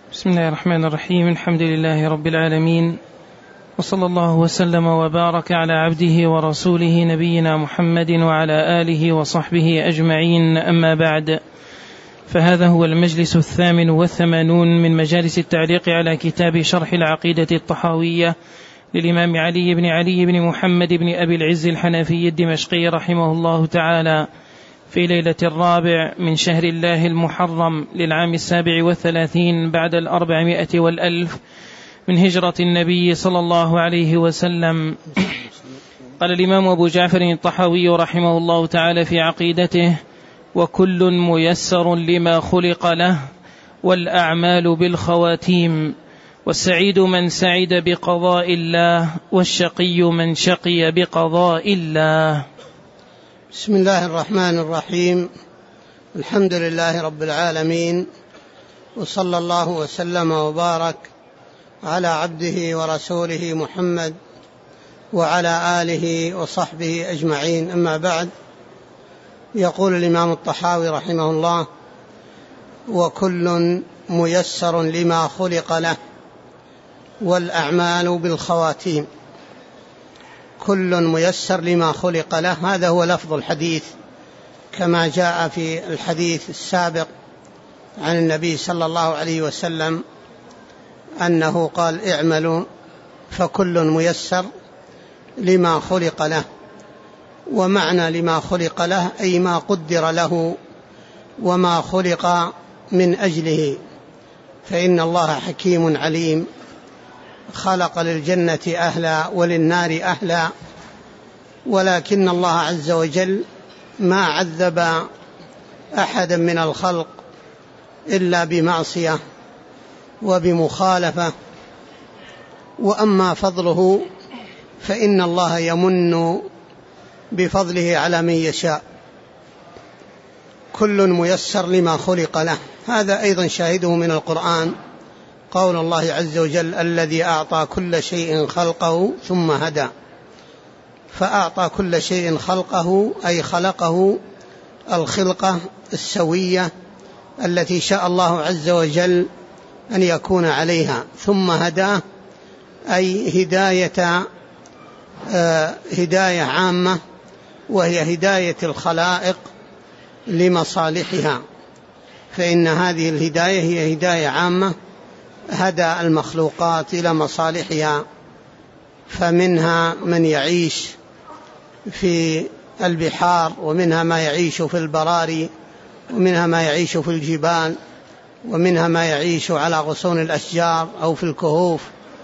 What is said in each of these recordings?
بسم الله الرحمن الرحيم. الحمد لله رب العالمين، وصلى الله وسلم وبارك على عبده ورسوله نبينا محمد وعلى آله وصحبه أجمعين، أما بعد، فهذا هو المجلس 88 من مجالس التعليق على كتاب شرح العقيدة الطحاوية للإمام علي بن محمد بن أبي العز الحنفي الدمشقي رحمه الله تعالى، في ليلة 4 من شهر الله المحرم للعام 37 بعد 400 والألف من هجرة النبي صلى الله عليه وسلم. قال الإمام أبو جعفر الطحاوي رحمه الله تعالى في عقيدته: وكل ميسر لما خلق له، والأعمال بالخواتيم، والسعيد من سعد بقضاء الله، والشقي من شقي بقضاء الله. بسم الله الرحمن الرحيم. الحمد لله رب العالمين، وصلى الله وسلم وبارك على عبده ورسوله محمد وعلى آله وصحبه أجمعين، أما بعد. يقول الإمام الطحاوي رحمه الله: وكل ميسر لما خلق له، والأعمال بالخواتيم. كل ميسر لما خلق له، هذا هو لفظ الحديث كما جاء في الحديث السابق عن النبي صلى الله عليه وسلم أنه قال: اعملوا فكل ميسر لما خلق له. ومعنى لما خلق له أي ما قدر له وما خلق من أجله، فإن الله حكيم عليم، خلق للجنة أهلا وللنار أهلا، ولكن الله عز وجل ما عذب أحدا من الخلق إلا بمعصية وبمخالفة. وأما فضله فإن الله يمن بفضله على من يشاء. كل ميسر لما خلق له، هذا أيضا شاهده من القرآن قول الله عز وجل: الذي أعطى كل شيء خلقه ثم هدى. فأعطى كل شيء خلقه أي خلقه الخلقة السوية التي شاء الله عز وجل أن يكون عليها، ثم هداه أي هداية عامة، وهي هداية الخلائق لمصالحها، فإن هذه الهداية هي هداية عامة، هدى المخلوقات إلى مصالحها. فمنها من يعيش في البحار، ومنها ما يعيش في البراري، ومنها ما يعيش في الجبال، ومنها ما يعيش على غصون الأشجار أو في الكهوف،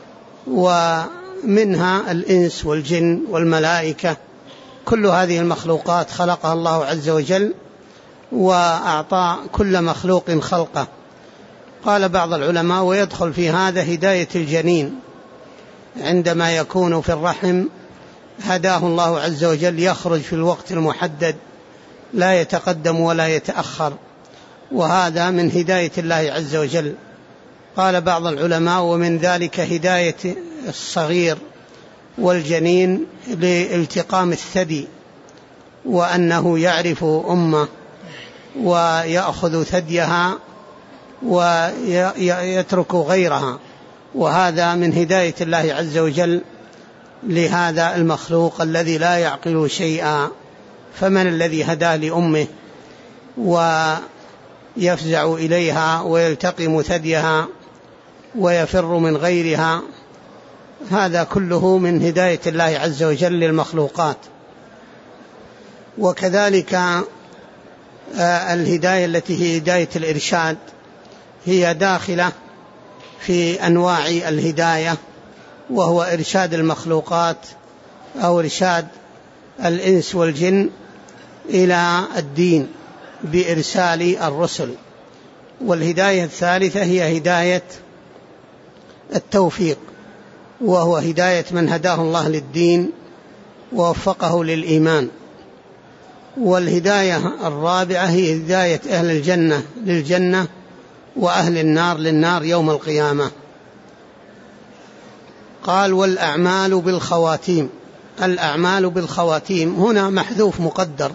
ومنها الإنس والجن والملائكة. كل هذه المخلوقات خلقها الله عز وجل، وأعطى كل مخلوق خلقه. قال بعض العلماء: ويدخل في هذا هداية الجنين عندما يكون في الرحم، هداه الله عز وجل يخرج في الوقت المحدد، لا يتقدم ولا يتأخر، وهذا من هداية الله عز وجل. قال بعض العلماء: ومن ذلك هداية الصغير والجنين لالتقام الثدي، وأنه يعرف أمه ويأخذ ثديها ويترك غيرها، وهذا من هداية الله عز وجل لهذا المخلوق الذي لا يعقل شيئا. فمن الذي هداه لأمه ويفزع إليها ويلتقم ثديها ويفر من غيرها؟ هذا كله من هداية الله عز وجل للمخلوقات. وكذلك الهداية التي هي هداية الإرشاد هي داخلة في أنواع الهداية، وهو إرشاد المخلوقات أو إرشاد الإنس والجن إلى الدين بإرسال الرسل. والهداية الثالثة هي هداية التوفيق، وهو هداية من هداه الله للدين ووفقه للإيمان. والهداية الرابعة هي هداية أهل الجنة للجنة، وأهل النار للنار يوم القيامة. قال: والأعمال بالخواتيم. الأعمال بالخواتيم هنا محذوف مقدر،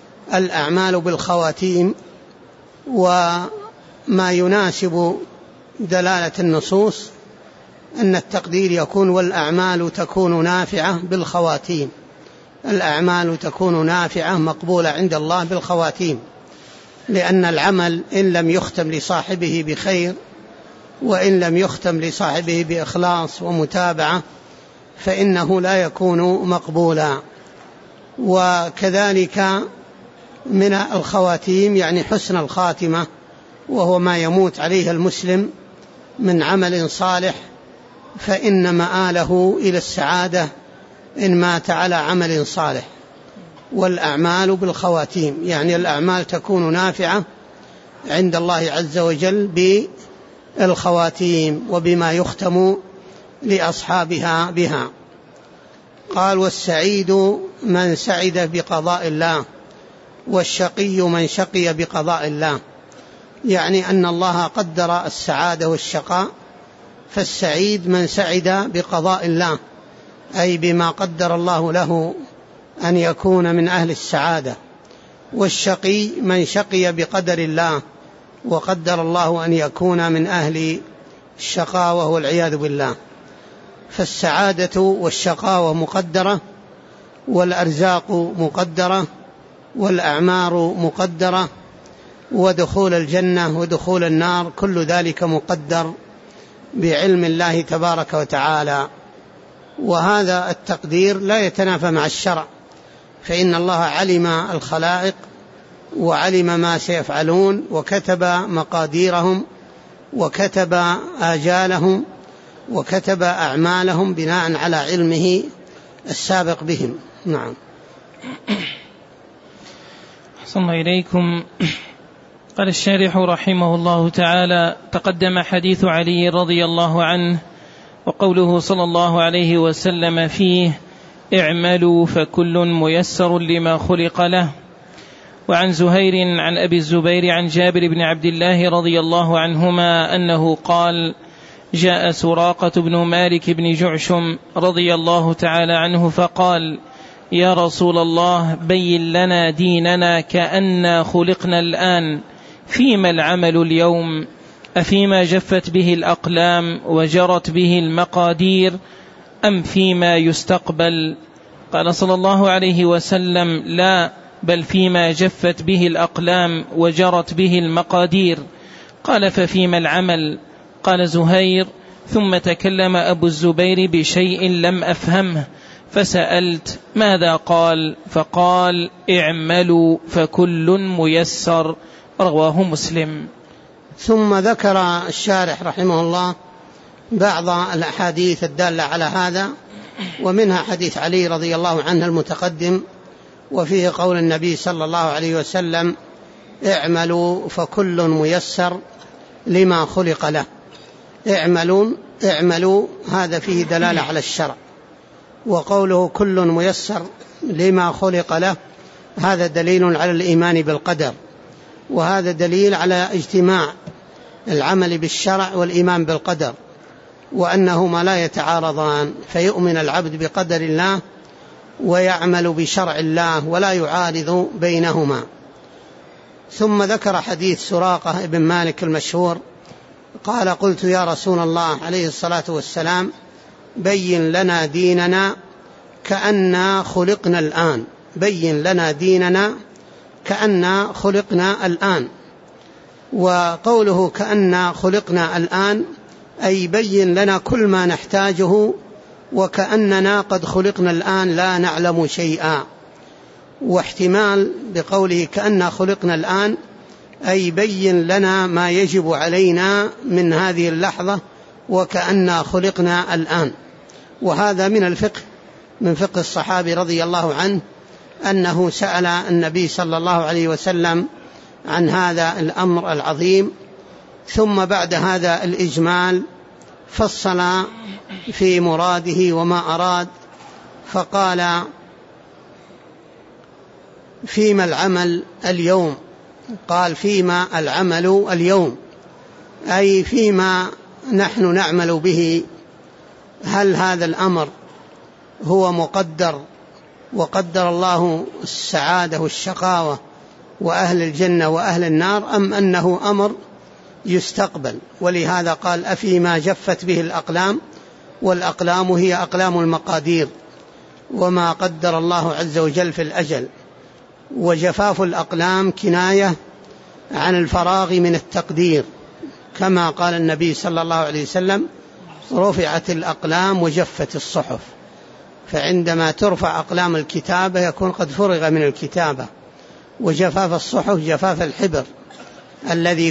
الأعمال بالخواتيم، وما يناسب دلالة النصوص أن التقدير يكون والأعمال تكون نافعة بالخواتيم، الأعمال تكون نافعة مقبولة عند الله بالخواتيم، لأن العمل إن لم يختم لصاحبه بخير وإن لم يختم لصاحبه بإخلاص ومتابعة فإنه لا يكون مقبولا. وكذلك من الخواتيم يعني حسن الخاتمة، وهو ما يموت عليه المسلم من عمل صالح، فإن مآله إلى السعادة إن مات على عمل صالح. والأعمال بالخواتيم يعني الأعمال تكون نافعة عند الله عز وجل بالخواتيم وبما يختم لأصحابها بها. قال: والسعيد من سعد بقضاء الله، والشقي من شقي بقضاء الله، يعني أن الله قدر السعادة والشقاء، فالسعيد من سعد بقضاء الله أي بما قدر الله له أن يكون من أهل السعادة، والشقي من شقي بقدر الله وقدر الله أن يكون من أهل الشقاوة والعياذ بالله. فالسعادة والشقاوة مقدرة، والأرزاق مقدرة، والأعمار مقدرة، ودخول الجنة ودخول النار كل ذلك مقدر بعلم الله تبارك وتعالى. وهذا التقدير لا يتنافى مع الشرع، فإن الله علم الخلائق وعلم ما سيفعلون وكتب مقاديرهم وكتب آجالهم وكتب أعمالهم بناء على علمه السابق بهم. نعم. أحسن الله إليكم. قال الشارح رحمه الله تعالى: تقدم حديث علي رضي الله عنه وقوله صلى الله عليه وسلم فيه: اعملوا فكل ميسر لما خلق له. وعن زهير عن أبي الزبير عن جابر بن عبد الله رضي الله عنهما أنه قال: جاء سراقة بن مالك بن جعشم رضي الله تعالى عنه فقال: يا رسول الله، بين لنا ديننا كأننا خلقنا الآن، فيما العمل اليوم؟ أفيما جفت به الأقلام وجرت به المقادير أم فيما يستقبل؟ قال صلى الله عليه وسلم: لا، بل فيما جفت به الأقلام وجرت به المقادير. قال: ففيما العمل؟ قال زهير: ثم تكلم أبو الزبير بشيء لم أفهمه فسألت: ماذا قال؟ فقال: اعملوا فكل ميسر. رواه مسلم. ثم ذكر الشارح رحمه الله بعض الأحاديث الدالة على هذا، ومنها حديث علي رضي الله عنه المتقدم، وفيه قول النبي صلى الله عليه وسلم: اعملوا فكل ميسر لما خلق له. اعملوا هذا فيه دلالة على الشرع، وقوله كل ميسر لما خلق له هذا دليل على الإيمان بالقدر، وهذا دليل على اجتماع العمل بالشرع والإيمان بالقدر، وأنهما لا يتعارضان، فيؤمن العبد بقدر الله ويعمل بشرع الله ولا يعارض بينهما. ثم ذكر حديث سراقة بن مالك المشهور قال: قلت يا رسول الله عليه الصلاة والسلام، بين لنا ديننا كأننا خلقنا الآن. بين لنا ديننا كأننا خلقنا الآن. وقوله كأننا خلقنا الآن أي بين لنا كل ما نحتاجه، وكأننا قد خلقنا الآن لا نعلم شيئا. واحتمال بقوله كأننا خلقنا الآن أي بين لنا ما يجب علينا من هذه اللحظة وكأننا خلقنا الآن. وهذا من الفقه، من فقه الصحابي رضي الله عنه، أنه سأل النبي صلى الله عليه وسلم عن هذا الأمر العظيم، ثم بعد هذا الإجمال فصل في مراده وما أراد، فقال: فيما العمل اليوم؟ قال: فيما العمل اليوم أي فيما نحن نعمل به. هل هذا الأمر هو مقدر وقدر الله السعادة والشقاوة وأهل الجنة وأهل النار، أم أنه أمر يستقبل. ولهذا قال أفيما جفت به الأقلام، والأقلام هي أقلام المقادير وما قدر الله عز وجل في الأجل. وجفاف الأقلام كناية عن الفراغ من التقدير، كما قال النبي صلى الله عليه وسلم رفعت الأقلام وجفت الصحف. فعندما ترفع أقلام الكتابة يكون قد فرغ من الكتابة. وجفاف الصحف جفاف الحبر الذي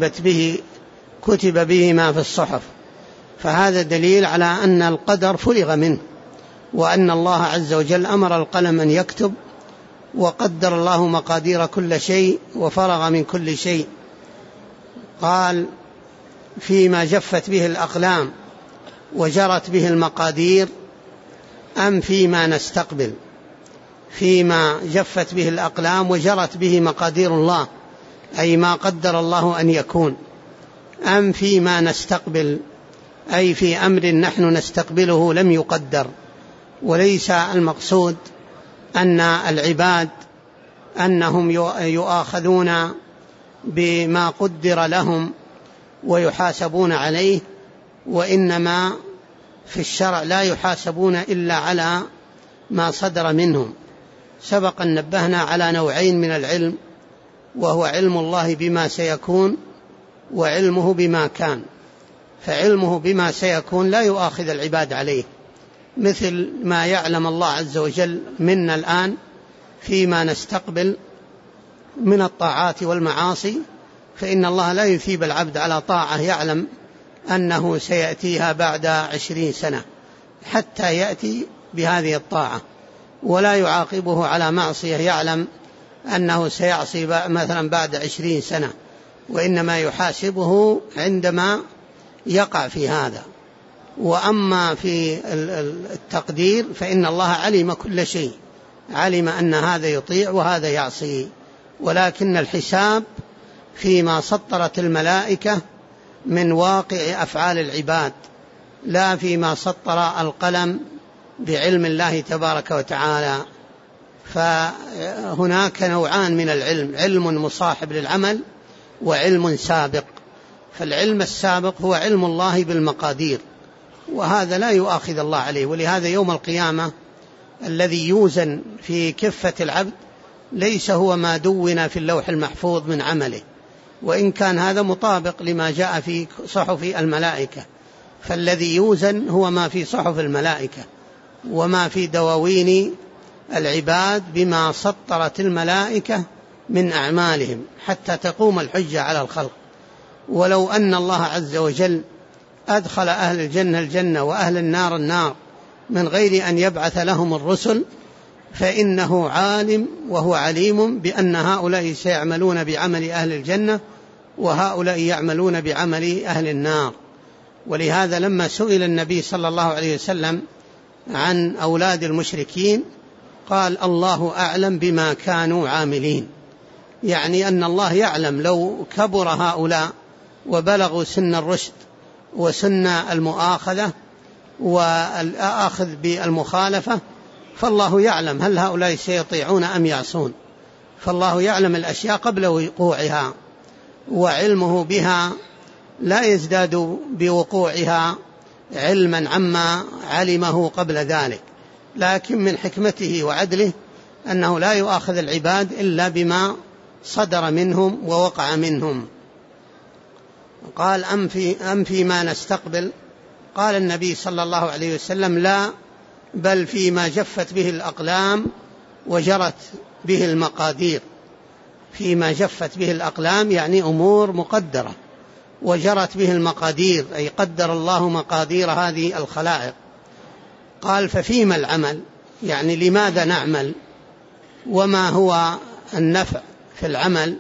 كتب به ما في الصحف. فهذا دليل على أن القدر فرغ منه، وأن الله عز وجل أمر القلم أن يكتب، وقدر الله مقادير كل شيء وفرغ من كل شيء. قال فيما جفت به الأقلام وجرت به المقادير أم فيما نستقبل. فيما جفت به الأقلام وجرت به مقادير الله، أي ما قدر الله أن يكون. أم فيما نستقبل، أي في أمر نحن نستقبله لم يقدر. وليس المقصود أن العباد أنهم يؤاخذون بما قدر لهم ويحاسبون عليه، وإنما في الشرع لا يحاسبون إلا على ما صدر منهم. سبق أن نبهنا على نوعين من العلم، وهو علم الله بما سيكون وعلمه بما كان. فعلمه بما سيكون لا يؤاخذ العباد عليه، مثل ما يعلم الله عز وجل منا الآن فيما نستقبل من الطاعات والمعاصي، فإن الله لا يثيب العبد على طاعة يعلم أنه سيأتيها بعد 20 سنة حتى يأتي بهذه الطاعة، ولا يعاقبه على معصية يعلم أنه سيعصي مثلا بعد 20 سنة، وإنما يحاسبه عندما يقع في هذا. وأما في التقدير فإن الله علم كل شيء، علم أن هذا يطيع وهذا يعصي، ولكن الحساب فيما سطرت الملائكة من واقع أفعال العباد، لا فيما سطر القلم بعلم الله تبارك وتعالى. فهناك نوعان من العلم، علم مصاحب للعمل وعلم سابق. فالعلم السابق هو علم الله بالمقادير، وهذا لا يؤاخذ الله عليه. ولهذا يوم القيامة الذي يوزن في كفة العبد ليس هو ما دون في اللوح المحفوظ من عمله، وإن كان هذا مطابق لما جاء في صحف الملائكة. فالذي يوزن هو ما في صحف الملائكة وما في دواوين العباد بما سطرت الملائكة من أعمالهم حتى تقوم الحجة على الخلق. ولو أن الله عز وجل أدخل أهل الجنة الجنة وأهل النار النار من غير أن يبعث لهم الرسل، فإنه عالم وهو عليم بأن هؤلاء سيعملون بعمل أهل الجنة وهؤلاء يعملون بعمل أهل النار. ولهذا لما سئل النبي صلى الله عليه وسلم عن أولاد المشركين قال الله أعلم بما كانوا عاملين، يعني أن الله يعلم لو كبر هؤلاء وبلغوا سن الرشد وسن المؤاخذة والآخذ بالمخالفة، فالله يعلم هل هؤلاء سيطيعون أم يعصون. فالله يعلم الأشياء قبل وقوعها، وعلمه بها لا يزداد بوقوعها علما عما علمه قبل ذلك، لكن من حكمته وعدله أنه لا يؤاخذ العباد إلا بما صدر منهم ووقع منهم. قال أم فيما نستقبل، قال النبي صلى الله عليه وسلم لا، بل فيما جفت به الأقلام وجرت به المقادير. فيما جفت به الأقلام يعني أمور مقدرة، وجرت به المقادير أي قدر الله مقادير هذه الخلائق. قال ففيما العمل، يعني لماذا نعمل وما هو النفع في العمل.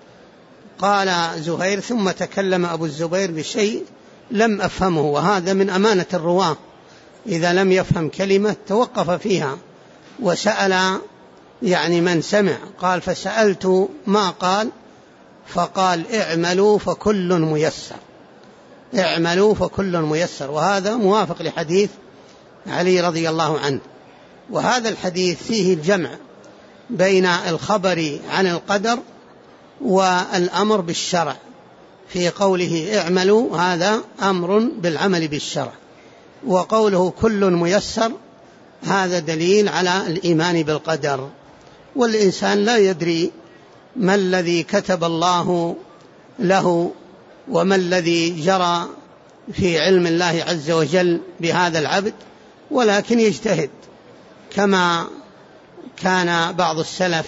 قال زهير ثم تكلم أبو الزبير بشيء لم أفهمه، وهذا من أمانة الرواة، إذا لم يفهم كلمة توقف فيها وسأل يعني من سمع. قال فسألت ما قال، فقال اعملوا فكل ميسر، اعملوا فكل ميسر. وهذا موافق لحديث علي رضي الله عنه. وهذا الحديث فيه الجمع بين الخبر عن القدر والأمر بالشرع. في قوله اعملوا هذا أمر بالعمل بالشرع، وقوله كل ميسر هذا دليل على الإيمان بالقدر. والإنسان لا يدري ما الذي كتب الله له وما الذي جرى في علم الله عز وجل بهذا العبد، ولكن يجتهد، كما كان بعض السلف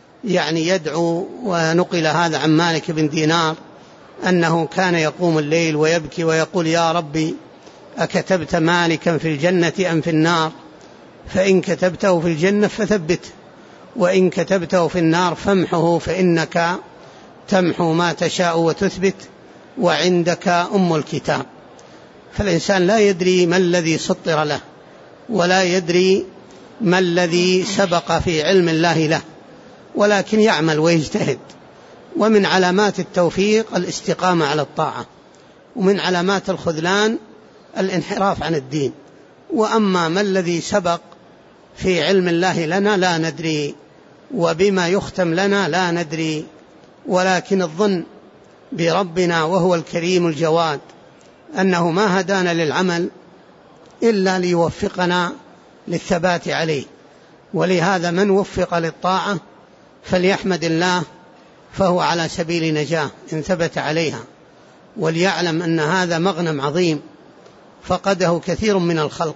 يدعو، ونقل هذا عن مالك بن دينار أنه كان يقوم الليل ويبكي ويقول يا ربي أكتبت مالكا في الجنة أم في النار؟ فإن كتبته في الجنة فثبته، وإن كتبته في النار فامحه، فإنك تمحو ما تشاء وتثبت وعندك أم الكتاب. فالإنسان لا يدري ما الذي سطر له، ولا يدري ما الذي سبق في علم الله له، ولكن يعمل ويجتهد. ومن علامات التوفيق الاستقامة على الطاعة، ومن علامات الخذلان الانحراف عن الدين. وأما ما الذي سبق في علم الله لنا لا ندري، وبما يختم لنا لا ندري، ولكن الظن بربنا وهو الكريم الجواد أنه ما هدانا للعمل إلا ليوفقنا للثبات عليه. ولهذا من وفق للطاعة فليحمد الله، فهو على سبيل نجاة إن ثبت عليها، وليعلم أن هذا مغنم عظيم فقده كثير من الخلق.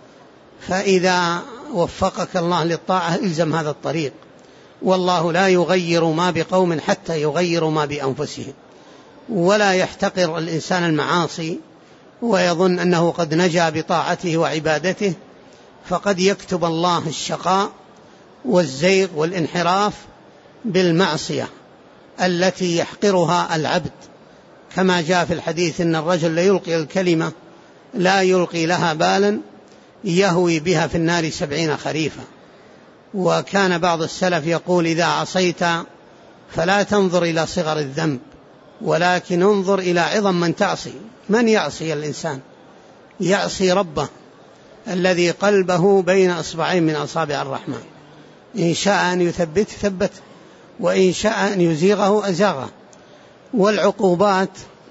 فإذا وفقك الله للطاعة إلزم هذا الطريق، والله لا يغير ما بقوم حتى يغيروا ما بأنفسهم. ولا يحتقر الإنسان المعاصي ويظن أنه قد نجا بطاعته وعبادته، فقد يكتب الله الشقاء والزيغ والانحراف بالمعصية التي يحقرها العبد، كما جاء في الحديث إن الرجل ليلقي الكلمة لا يلقي لها بالا يهوي بها في النار 70 خريفا. وكان بعض السلف يقول إذا عصيت فلا تنظر إلى صغر الذنب، ولكن انظر إلى عظم من تعصي. من يعصي الإنسان؟ يعصي ربه الذي قلبه بين أصبعين من أصابع الرحمن، إن شاء أن يثبت ثبت، وإن شاء أن يزيغه أزاغه. والعقوبات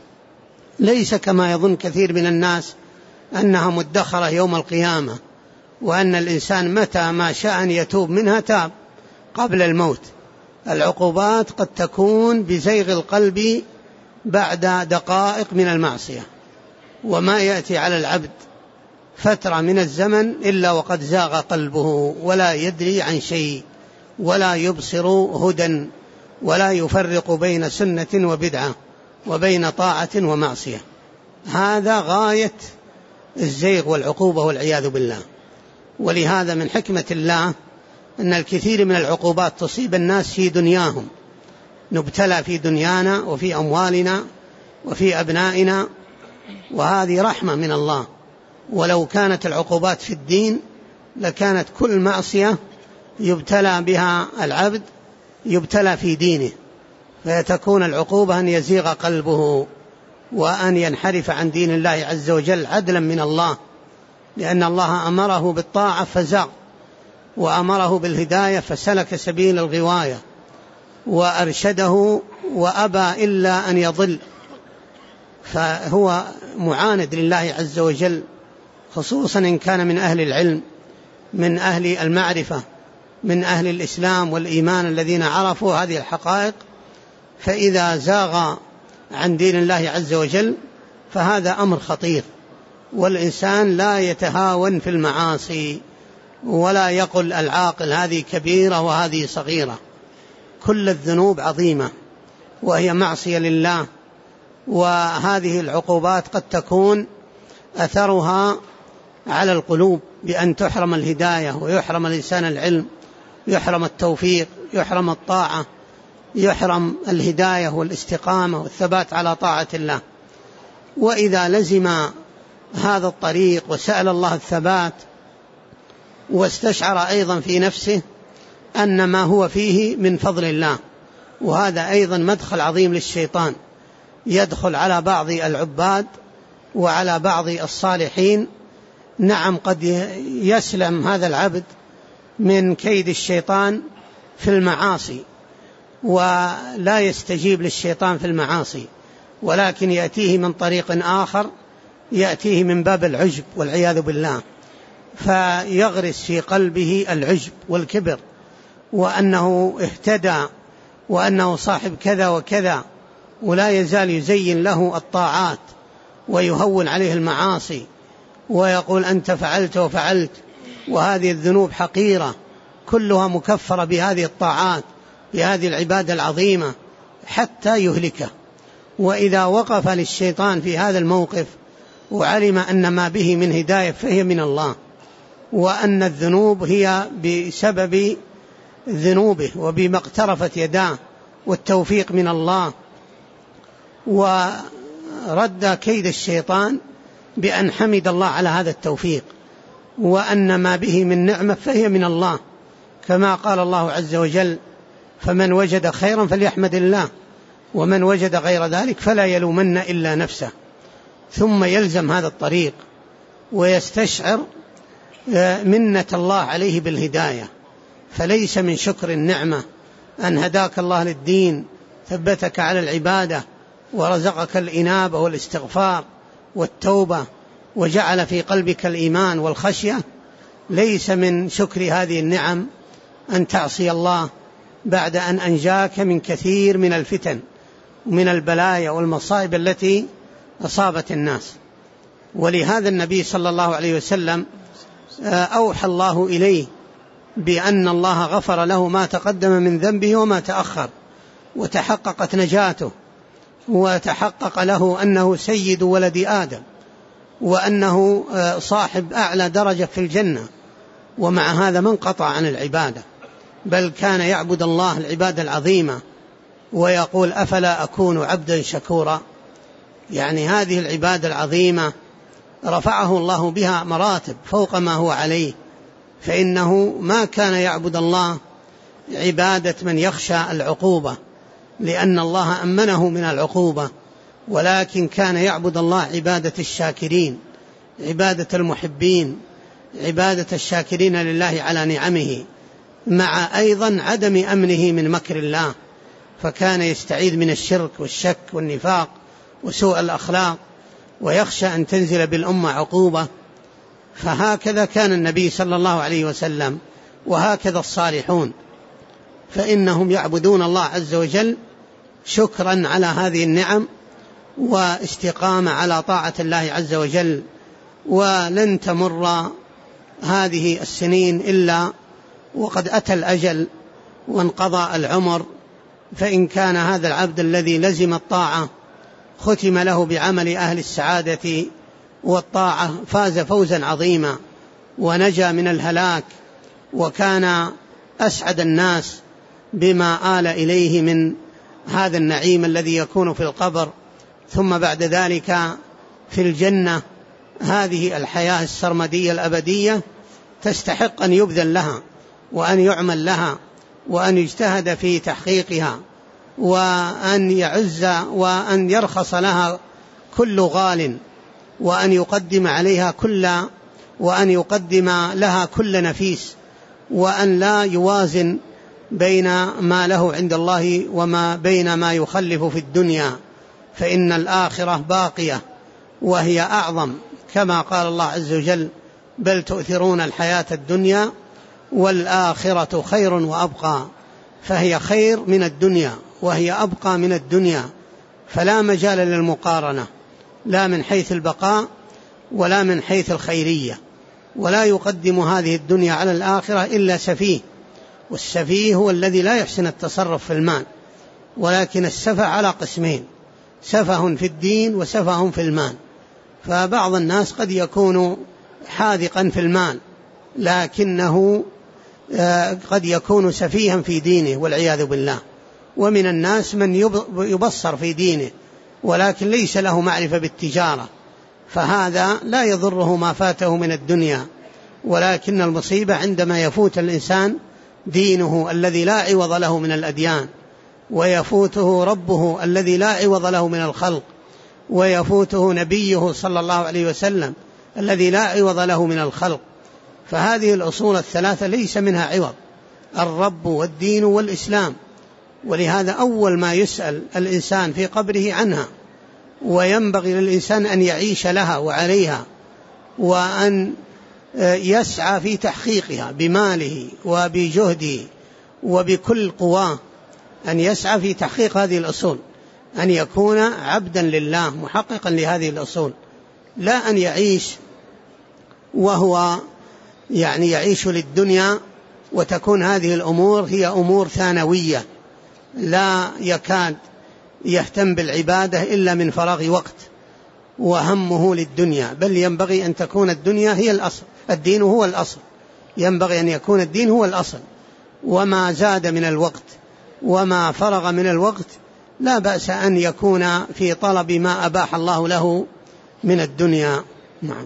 ليس كما يظن كثير من الناس أنها مدخرة يوم القيامة، وأن الإنسان متى ما شاء أن يتوب منها تاب قبل الموت. العقوبات قد تكون بزيغ القلب بعد دقائق من المعصية، وما يأتي على العبد فترة من الزمن إلا وقد زاغ قلبه ولا يدري عن شيء، ولا يبصر هدى، ولا يفرق بين سنة وبدعة، وبين طاعة ومعصية. هذا غاية الزيغ والعقوبة والعياذ بالله. ولهذا من حكمة الله أن الكثير من العقوبات تصيب الناس في دنياهم، نبتلى في دنيانا وفي أموالنا وفي أبنائنا، وهذه رحمة من الله. ولو كانت العقوبات في الدين لكانت كل معصية يبتلى بها العبد يبتلى في دينه، فتكون العقوبة أن يزيغ قلبه وأن ينحرف عن دين الله عز وجل عدلا من الله، لأن الله أمره بالطاعة فزاغ، وأمره بالهداية فسلك سبيل الغواية، وأرشده وأبى إلا أن يضل. فهو معاند لله عز وجل، خصوصا إن كان من أهل العلم، من أهل المعرفة، من أهل الإسلام والإيمان الذين عرفوا هذه الحقائق. فإذا زاغ عن دين الله عز وجل فهذا أمر خطير. والإنسان لا يتهاون في المعاصي، ولا يقل العاقل هذه كبيرة وهذه صغيرة. كل الذنوب عظيمة وهي معصية لله. وهذه العقوبات قد تكون أثرها على القلوب بأن تحرم الهداية، ويحرم الإنسان العلم، يحرم التوفيق، يحرم الطاعة، يحرم الهداية والاستقامة والثبات على طاعة الله. وإذا لزم هذا الطريق وسأل الله الثبات، واستشعر أيضا في نفسه أن ما هو فيه من فضل الله، وهذا أيضا مدخل عظيم للشيطان، يدخل على بعض العباد وعلى بعض الصالحين. نعم قد يسلم هذا العبد من كيد الشيطان في المعاصي، ولا يستجيب للشيطان في المعاصي، ولكن يأتيه من طريق آخر، يأتيه من باب العجب والعياذ بالله، فيغرس في قلبه العجب والكبر، وأنه اهتدى، وأنه صاحب كذا وكذا، ولا يزال يزين له الطاعات ويهون عليه المعاصي، ويقول أنت فعلت وفعلت، وهذه الذنوب حقيرة كلها مكفرة بهذه الطاعات، بهذه العبادة العظيمة، حتى يهلكه. وإذا وقف للشيطان في هذا الموقف وعلم أن ما به من هداية فهي من الله، وأن الذنوب هي بسبب ذنوبه وبما اقترفت يداه، والتوفيق من الله، ورد كيد الشيطان بأن حمد الله على هذا التوفيق، وأن ما به من نعمة فهي من الله، كما قال الله عز وجل: فمن وجد خيرا فليحمد الله، ومن وجد غير ذلك فلا يلومن إلا نفسه. ثم يلزم هذا الطريق ويستشعر منة الله عليه بالهداية، فليس من شكر النعمة أن هداك الله للدين، ثبتك على العبادة، ورزقك الإنابة والاستغفار والتوبة، وجعل في قلبك الإيمان والخشية. ليس من شكر هذه النعم أن تعصي الله بعد أن أنجاك من كثير من الفتن ومن البلايا والمصائب التي أصابت الناس. ولهذا النبي صلى الله عليه وسلم أوحى الله إليه بأن الله غفر له ما تقدم من ذنبه وما تأخر، وتحققت نجاته، وتحقق له أنه سيد ولد آدم، وأنه صاحب أعلى درجة في الجنة. ومع هذا ما انقطع عن العبادة، بل كان يعبد الله العبادة العظيمة، ويقول: أفلا أكون عبدا شكورا. يعني هذه العبادة العظيمة رفعه الله بها مراتب فوق ما هو عليه، فإنه ما كان يعبد الله عبادة من يخشى العقوبة، لأن الله أمنه من العقوبة، ولكن كان يعبد الله عبادة الشاكرين، عبادة المحبين، عبادة الشاكرين لله على نعمه، مع أيضا عدم أمنه من مكر الله، فكان يستعيذ من الشرك والشك والنفاق وسوء الأخلاق، ويخشى أن تنزل بالأمة عقوبة. فهكذا كان النبي صلى الله عليه وسلم، وهكذا الصالحون، فإنهم يعبدون الله عز وجل شكرا على هذه النعم، واستقامة على طاعة الله عز وجل. ولن تمر هذه السنين إلا وقد أتى الأجل وانقضى العمر، فإن كان هذا العبد الذي لزم الطاعة ختم له بعمل أهل السعادة والطاعة فاز فوزا عظيما، ونجا من الهلاك، وكان أسعد الناس بما آل إليه من هذا النعيم الذي يكون في القبر، ثم بعد ذلك في الجنة. هذه الحياة السرمدية الأبدية تستحق أن يبذل لها، وأن يعمل لها، وأن يجتهد في تحقيقها، وأن يعز وأن يرخص لها كل غال، وأن يقدم لها كل نفيس، وأن لا يوازن بين ما له عند الله وما بين ما يخلف في الدنيا، فإن الآخرة باقية وهي أعظم، كما قال الله عز وجل: بل تؤثرون الحياة الدنيا والآخرة خير وأبقى. فهي خير من الدنيا وهي أبقى من الدنيا، فلا مجال للمقارنة، لا من حيث البقاء ولا من حيث الخيرية. ولا يقدم هذه الدنيا على الآخرة إلا سفيه، والسفيه هو الذي لا يحسن التصرف في المال. ولكن السفه على قسمين: سفه في الدين وسفه في المال. فبعض الناس قد يكون حاذقا في المال، لكنه قد يكون سفيها في دينه والعياذ بالله. ومن الناس من يبصر في دينه ولكن ليس له معرفة بالتجارة، فهذا لا يضره ما فاته من الدنيا، ولكن المصيبة عندما يفوت الإنسان دينه الذي لا عوض له من الأديان، ويفوته ربه الذي لا عوض له من الخلق، ويفوته نبيه صلى الله عليه وسلم الذي لا عوض له من الخلق. فهذه الأصول الثلاثة ليس منها عوض: الرب والدين والإسلام. ولهذا أول ما يسأل الإنسان في قبره عنها، وينبغي للإنسان أن يعيش لها وعليها، وأن يسعى في تحقيقها بماله وبجهده وبكل قواه، أن يسعى في تحقيق هذه الأصول، أن يكون عبدا لله محققا لهذه الأصول، لا أن يعيش وهو يعيش للدنيا، وتكون هذه الأمور هي أمور ثانوية، لا يكاد يهتم بالعبادة إلا من فراغ وقت وهمه للدنيا، بل ينبغي أن تكون الدنيا هي الأصل، الدين هو الأصل، ينبغي أن يكون الدين هو الأصل، وما زاد من الوقت وما فرغ من الوقت لا بأس أن يكون في طلب ما أباح الله له من الدنيا. نعم.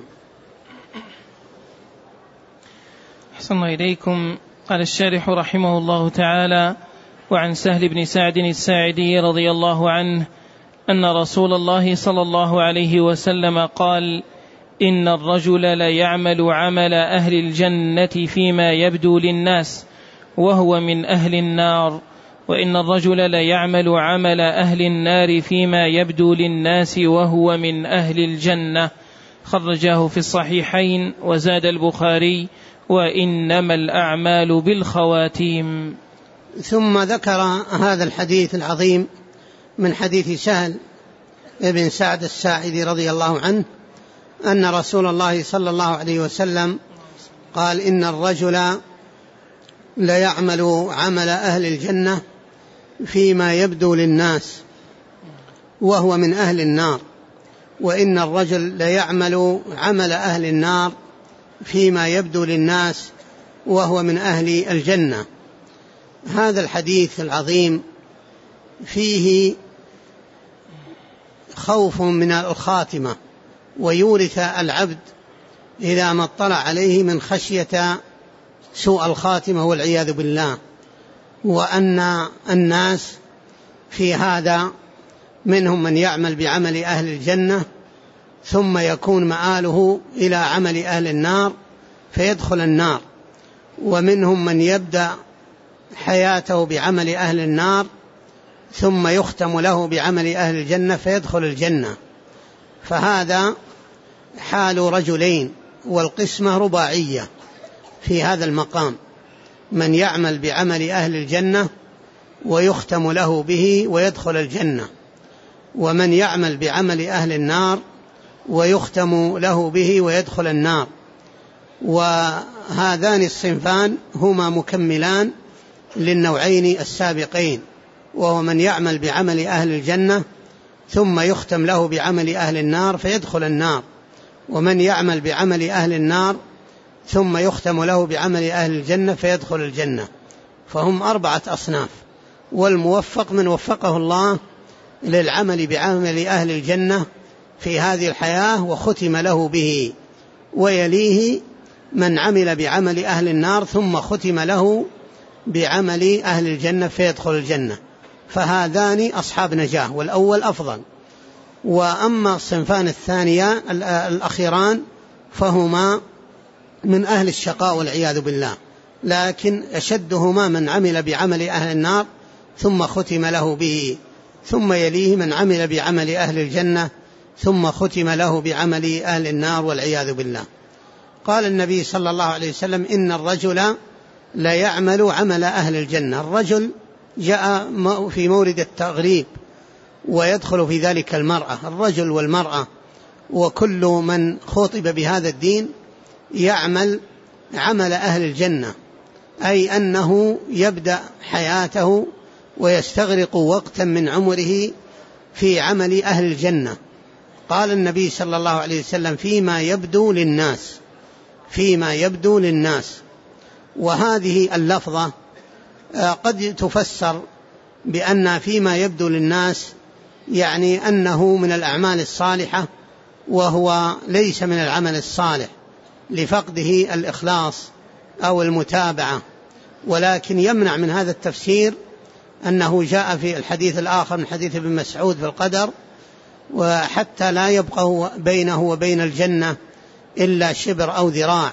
أحسن إليكم. قال الشارح رحمه الله تعالى: وعن سهل بن سعد الساعدي رضي الله عنه أن رسول الله صلى الله عليه وسلم قال: إن الرجل ليعمل عمل أهل الجنة فيما يبدو للناس وهو من أهل النار، وإن الرجل ليعمل عمل أهل النار فيما يبدو للناس وهو من أهل الجنة. خرجاه في الصحيحين، وزاد البخاري: وإنما الأعمال بالخواتيم. ثم ذكر هذا الحديث العظيم من حديث سهل بن سعد الساعدي رضي الله عنه أن رسول الله صلى الله عليه وسلم قال: إن الرجل ليعمل عمل أهل الجنة فيما يبدو للناس وهو من أهل النار، وإن الرجل ليعمل عمل أهل النار فيما يبدو للناس وهو من أهل الجنة. هذا الحديث العظيم فيه خوف من الخاتمة، ويورث العبد إذا ما اطلع عليه من خشية سوء الخاتمة والعياذ بالله، وأن الناس في هذا منهم من يعمل بعمل أهل الجنة ثم يكون مآله إلى عمل أهل النار فيدخل النار، ومنهم من يبدأ حياته بعمل أهل النار ثم يختم له بعمل أهل الجنة فيدخل الجنة. فهذا حال رجلين، والقسمة رباعية في هذا المقام: من يعمل بعمل أهل الجنة ويختم له به ويدخل الجنة، ومن يعمل بعمل أهل النار ويختم له به ويدخل النار. وهذان الصنفان هما مكملان للنوعين السابقين، وهو من يعمل بعمل أهل الجنة ثم يختم له بعمل أهل النار فيدخل النار، ومن يعمل بعمل أهل النار ثم يختم له بعمل أهل الجنة فيدخل الجنة. فهم 4 أصناف، والموفق من وفقه الله للعمل بعمل أهل الجنة في هذه الحياة وختم له به، ويليه من عمل بعمل أهل النار ثم ختم له بعمل أهل الجنة فيدخل الجنة. فهذان أصحاب نجاة، والأول أفضل. وأما الصنفان الثانية الأخيران فهما من أهل الشقاء والعياذ بالله، لكن أشدهما من عمل بعمل أهل النار ثم ختم له به، ثم يليه من عمل بعمل أهل الجنة ثم ختم له بعمل أهل النار والعياذ بالله. قال النبي صلى الله عليه وسلم: إن الرجل لا يعمل عمل أهل الجنة. الرجل جاء في مورد التغريب، ويدخل في ذلك المرأة، الرجل والمرأة، وكل من خاطب بهذا الدين يعمل عمل أهل الجنة، أي أنه يبدأ حياته ويستغرق وقتا من عمره في عمل أهل الجنة. قال النبي صلى الله عليه وسلم: فيما يبدو للناس، فيما يبدو للناس. وهذه اللفظة قد تفسر بأن فيما يبدو للناس يعني أنه من الأعمال الصالحة، وهو ليس من العمل الصالح لفقده الإخلاص أو المتابعة. ولكن يمنع من هذا التفسير أنه جاء في الحديث الآخر من حديث ابن مسعود في القدر: وحتى لا يبقى بينه وبين الجنة إلا شبر أو ذراع،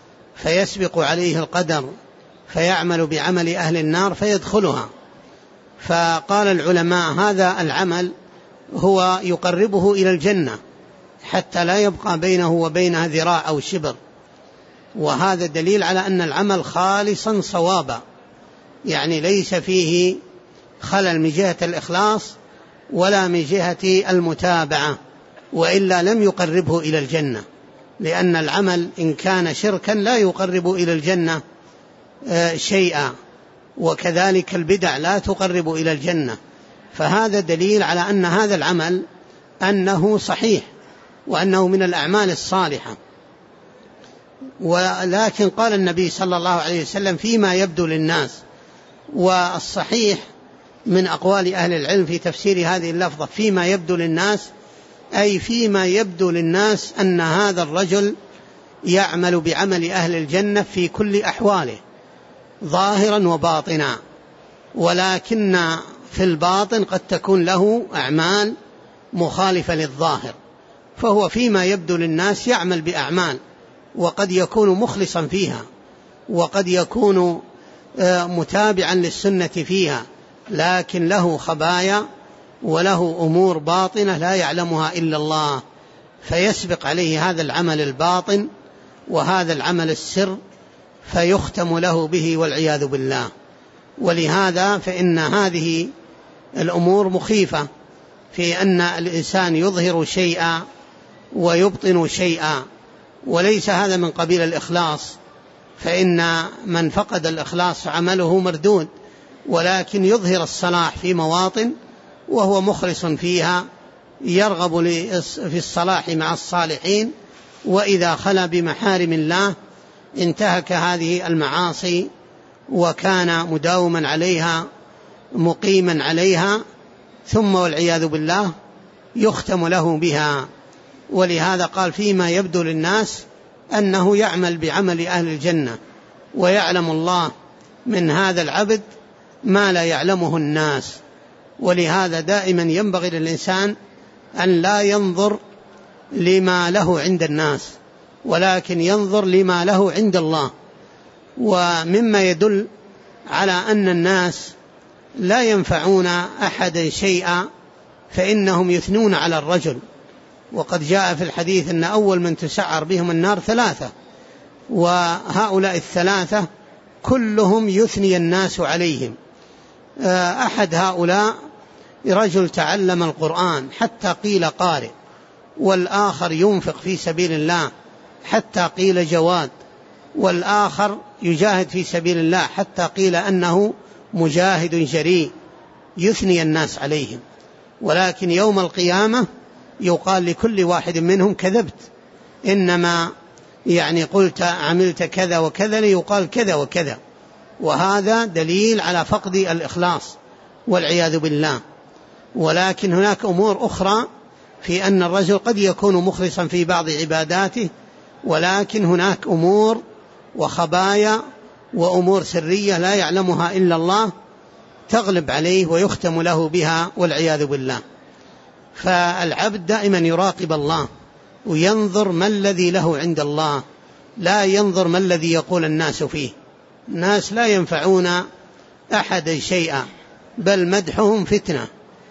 فيسبق عليه القدر فيعمل بعمل أهل النار فيدخلها. فقال العلماء: هذا العمل هو يقربه إلى الجنة حتى لا يبقى بينه وبينها ذراع أو شبر. وهذا دليل على أن العمل خالصا صوابا، يعني ليس فيه خلل من جهة الإخلاص ولا من جهة المتابعة، وإلا لم يقربه إلى الجنة، لأن العمل إن كان شركا لا يقرب إلى الجنة شيئا، وكذلك البدع لا تقرب إلى الجنة. فهذا دليل على أن هذا العمل أنه صحيح وأنه من الأعمال الصالحة. ولكن قال النبي صلى الله عليه وسلم فيما يبدو للناس، والصحيح من أقوال أهل العلم في تفسير هذه اللفظة فيما يبدو للناس، أي فيما يبدو للناس أن هذا الرجل يعمل بعمل أهل الجنة في كل أحواله ظاهرا وباطنا، ولكن في الباطن قد تكون له أعمال مخالفة للظاهر، فهو فيما يبدو للناس يعمل بأعمال وقد يكون مخلصا فيها وقد يكون متابعا للسنة فيها، لكن له خبايا وله أمور باطنة لا يعلمها إلا الله، فيسبق عليه هذا العمل الباطن وهذا العمل السر فيختم له به والعياذ بالله. ولهذا فإن هذه الأمور مخيفة في أن الإنسان يظهر شيئا ويبطن شيئا، وليس هذا من قبيل الإخلاص، فإن من فقد الإخلاص عمله مردود، ولكن يظهر الصلاح في مواطن وهو مخلص فيها، يرغب في الصلاح مع الصالحين، وإذا خلا بمحارم الله انتهك هذه المعاصي وكان مداوما عليها مقيما عليها، ثم والعياذ بالله يختم له بها. ولهذا قال فيما يبدو للناس أنه يعمل بعمل أهل الجنة، ويعلم الله من هذا العبد ما لا يعلمه الناس. ولهذا دائما ينبغي للإنسان أن لا ينظر لما له عند الناس، ولكن ينظر لما له عند الله. ومما يدل على أن الناس لا ينفعون أحدا شيئا فإنهم يثنون على الرجل، وقد جاء في الحديث أن أول من تسعر بهم النار 3، وهؤلاء ال3 كلهم يثني الناس عليهم. أحد هؤلاء رجل تعلم القرآن حتى قيل قارئ، والآخر ينفق في سبيل الله حتى قيل جواد، والآخر يجاهد في سبيل الله حتى قيل أنه مجاهد جريء، يثني الناس عليهم. ولكن يوم القيامة يقال لكل واحد منهم كذبت، إنما يعني قلت عملت كذا وكذا ليقال كذا وكذا. وهذا دليل على فقد الإخلاص والعياذ بالله. ولكن هناك أمور أخرى في أن الرجل قد يكون مخلصا في بعض عباداته، ولكن هناك أمور وخبايا وأمور سرية لا يعلمها إلا الله تغلب عليه ويختم له بها والعياذ بالله. فالعبد دائما يراقب الله وينظر ما الذي له عند الله، لا ينظر ما الذي يقول الناس فيه. الناس لا ينفعون أحدا شيئا، بل مدحهم فتنة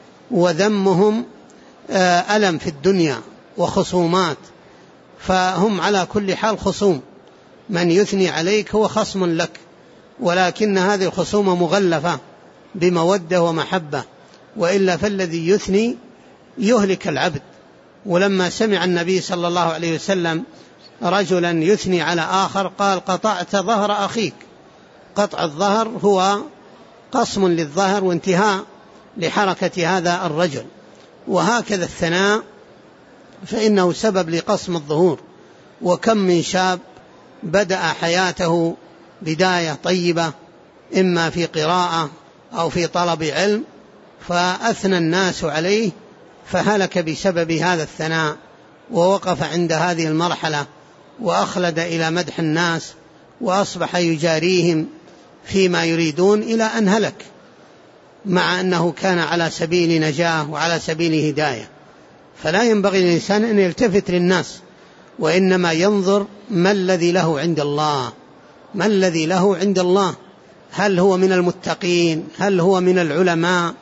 وذمهم ألم في الدنيا وخصومات، فهم على كل حال خصوم. من يثني عليك هو خصم لك، ولكن هذه الخصومة مغلفة بمودة ومحبة، وإلا فالذي يثني يهلك العبد. ولما سمع النبي صلى الله عليه وسلم رجلا يثني على آخر قال قطعت ظهر أخيك. قطع الظهر هو قصم للظهر وانتهاء لحركة هذا الرجل. وهكذا الثناء فإنه سبب لقصم الظهور. وكم من شاب بدأ حياته بداية طيبة إما في قراءة أو في طلب علم، فأثنى الناس عليه فهلك بسبب هذا الثناء، ووقف عند هذه المرحلة وأخلد إلى مدح الناس وأصبح يجاريهم فيما يريدون إلى أن هلك، مع أنه كان على سبيل نجاة وعلى سبيل هداية. فلا ينبغي للإنسان أن يلتفت للناس، وإنما ينظر ما الذي له عند الله. ما الذي له عند الله؟ هل هو من المتقين؟ هل هو من العلماء؟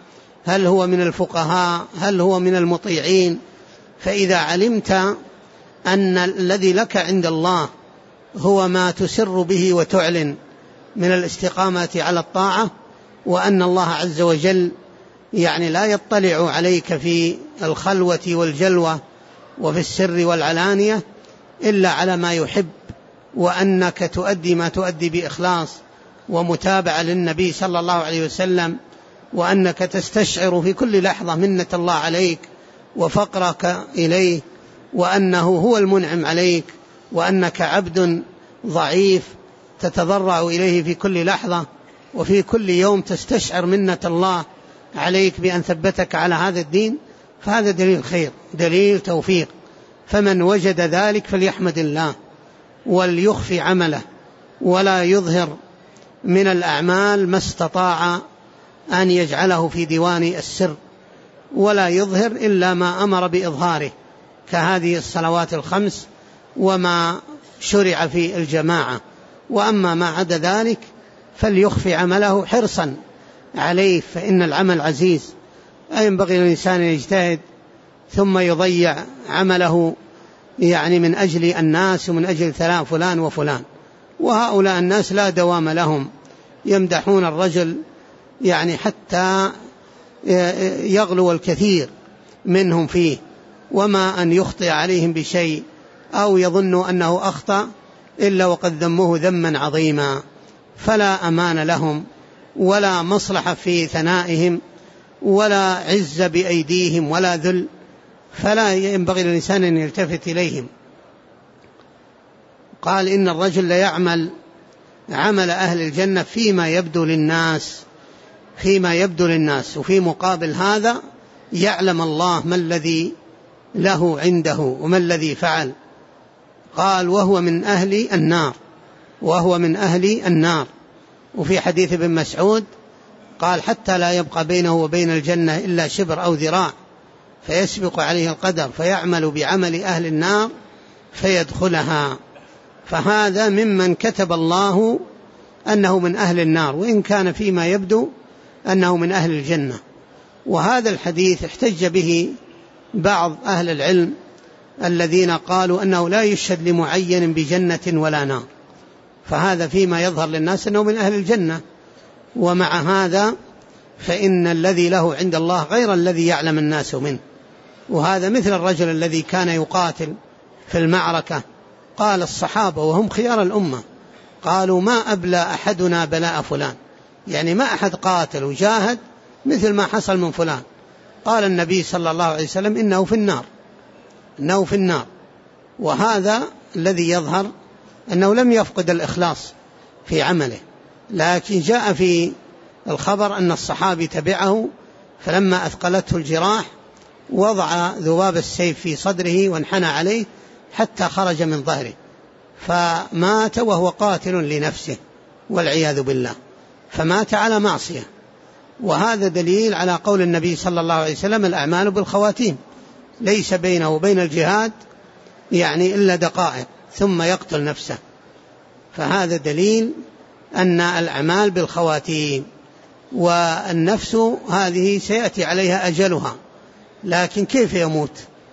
هل هو من الفقهاء، هل هو من المطيعين. فإذا علمت أن الذي لك عند الله هو ما تسر به وتعلن من الاستقامة على الطاعة، وأن الله عز وجل يعني لا يطلع عليك في الخلوة والجلوة وفي السر والعلانية إلا على ما يحب، وأنك تؤدي ما تؤدي بإخلاص ومتابعة للنبي صلى الله عليه وسلم، وأنك تستشعر في كل لحظة منة الله عليك وفقرك إليه، وأنه هو المنعم عليك، وأنك عبد ضعيف تتضرع إليه في كل لحظة، وفي كل يوم تستشعر منة الله عليك بأن ثبتك على هذا الدين. فهذا دليل خير، دليل توفيق. فمن وجد ذلك فليحمد الله وليخفي عمله، ولا يظهر من الأعمال ما استطاع أن يجعله في ديوان السر، ولا يظهر إلا ما أمر بإظهاره كهذه الصلوات الخمس وما شرع في الجماعة. وأما ما عدا ذلك فليخفي عمله حرصا عليه، فإن العمل عزيز. ينبغي للإنسان أن يجتهد ثم يضيع عمله يعني من أجل الناس ومن أجل فلان وفلان، وهؤلاء الناس لا دوام لهم، يمدحون الرجل يعني حتى يغلو الكثير منهم فيه، وما أن يخطئ عليهم بشيء أو يظن أنه أخطأ إلا وقد ذموه ذما عظيما. فلا أمان لهم ولا مصلحة في ثنائهم ولا عز بأيديهم ولا ذل، فلا ينبغي للإنسان أن يلتفت إليهم. قال إن الرجل ليعمل عمل أهل الجنة فيما يبدو للناس، وفي مقابل هذا يعلم الله ما الذي له عنده وما الذي فعل. قال وهو من أهل النار. وفي حديث ابن مسعود قال حتى لا يبقى بينه وبين الجنة إلا شبر أو ذراع، فيسبق عليه القدر فيعمل بعمل أهل النار فيدخلها. فهذا ممن كتب الله أنه من أهل النار، وإن كان فيما يبدو أنه من أهل الجنة. وهذا الحديث احتج به بعض أهل العلم الذين قالوا أنه لا يشهد لمعين بجنة ولا نار، فهذا فيما يظهر للناس أنه من أهل الجنة. ومع هذا فإن الذي له عند الله غير الذي يعلم الناس منه. وهذا مثل الرجل الذي كان يقاتل في المعركة، قال الصحابة وهم خيار الأمة قالوا ما أبلى أحدنا بلاء فلان، يعني ما أحد قاتل وجاهد مثل ما حصل من فلان. قال النبي صلى الله عليه وسلم إنه في النار. وهذا الذي يظهر أنه لم يفقد الإخلاص في عمله، لكن جاء في الخبر أن الصحابي تبعه فلما أثقلته الجراح وضع ذباب السيف في صدره وانحنى عليه حتى خرج من ظهره، فمات وهو قاتل لنفسه والعياذ بالله، فمات على معصية. وهذا دليل على قول النبي صلى الله عليه وسلم الأعمال بالخواتيم، ليس بينه وبين الجهاد يعني إلا دقائق ثم يقتل نفسه. فهذا دليل أن الأعمال بالخواتيم. والنفس هذه سيأتي عليها أجلها، لكن كيف يموت؟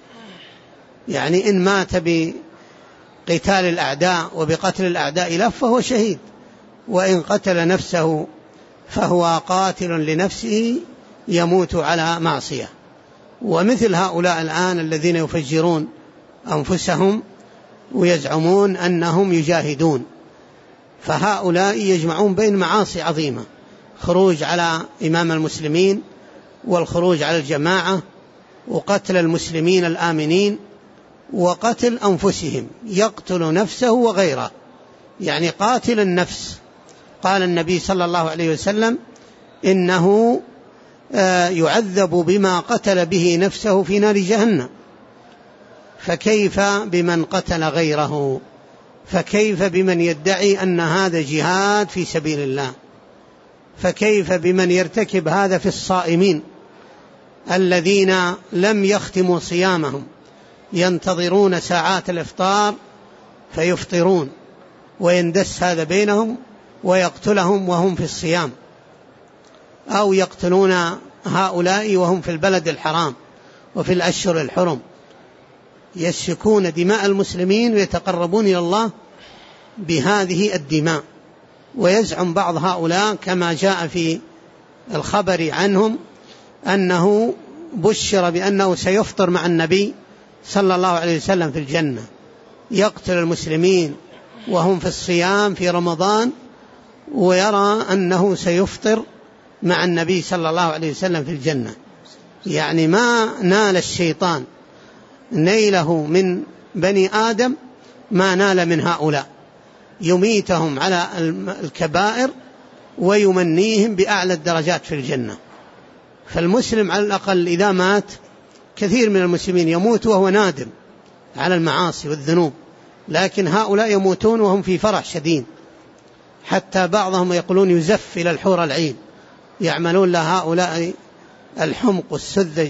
يعني إن مات بقتال الأعداء وبقتل الأعداء له فهو شهيد، وإن قتل نفسه فهو قاتل لنفسه يموت على معصية. ومثل هؤلاء الآن الذين يفجرون أنفسهم ويزعمون أنهم يجاهدون، فهؤلاء يجمعون بين معاصي عظيمة: خروج على إمام المسلمين، والخروج على الجماعة، وقتل المسلمين الآمنين، وقتل أنفسهم، يقتل نفسه وغيره، يعني قاتل النفس. قال النبي صلى الله عليه وسلم إنه يعذب بما قتل به نفسه في نار جهنم، فكيف بمن قتل غيره؟ فكيف بمن يدعي أن هذا جهاد في سبيل الله؟ فكيف بمن يرتكب هذا في الصائمين الذين لم يختموا صيامهم، ينتظرون ساعات الإفطار فيفطرون، ويندس هذا بينهم ويقتلهم وهم في الصيام، أو يقتلون هؤلاء وهم في البلد الحرام وفي الأشهر الحرم، يسفكون دماء المسلمين ويتقربون إلى الله بهذه الدماء. ويزعم بعض هؤلاء كما جاء في الخبر عنهم أنه بشر بأنه سيفطر مع النبي صلى الله عليه وسلم في الجنة، يقتل المسلمين وهم في الصيام في رمضان، ويرى أنه سيفطر مع النبي صلى الله عليه وسلم في الجنة. يعني ما نال الشيطان نيله من بني آدم ما نال من هؤلاء، يميتهم على الكبائر ويمنيهم بأعلى الدرجات في الجنة. فالمسلم على الأقل إذا مات، كثير من المسلمين يموت وهو نادم على المعاصي والذنوب، لكن هؤلاء يموتون وهم في فرح شديد، حتى بعضهم يقولون يزف إلى الحور العين، يعملون لهؤلاء الحمق والسذج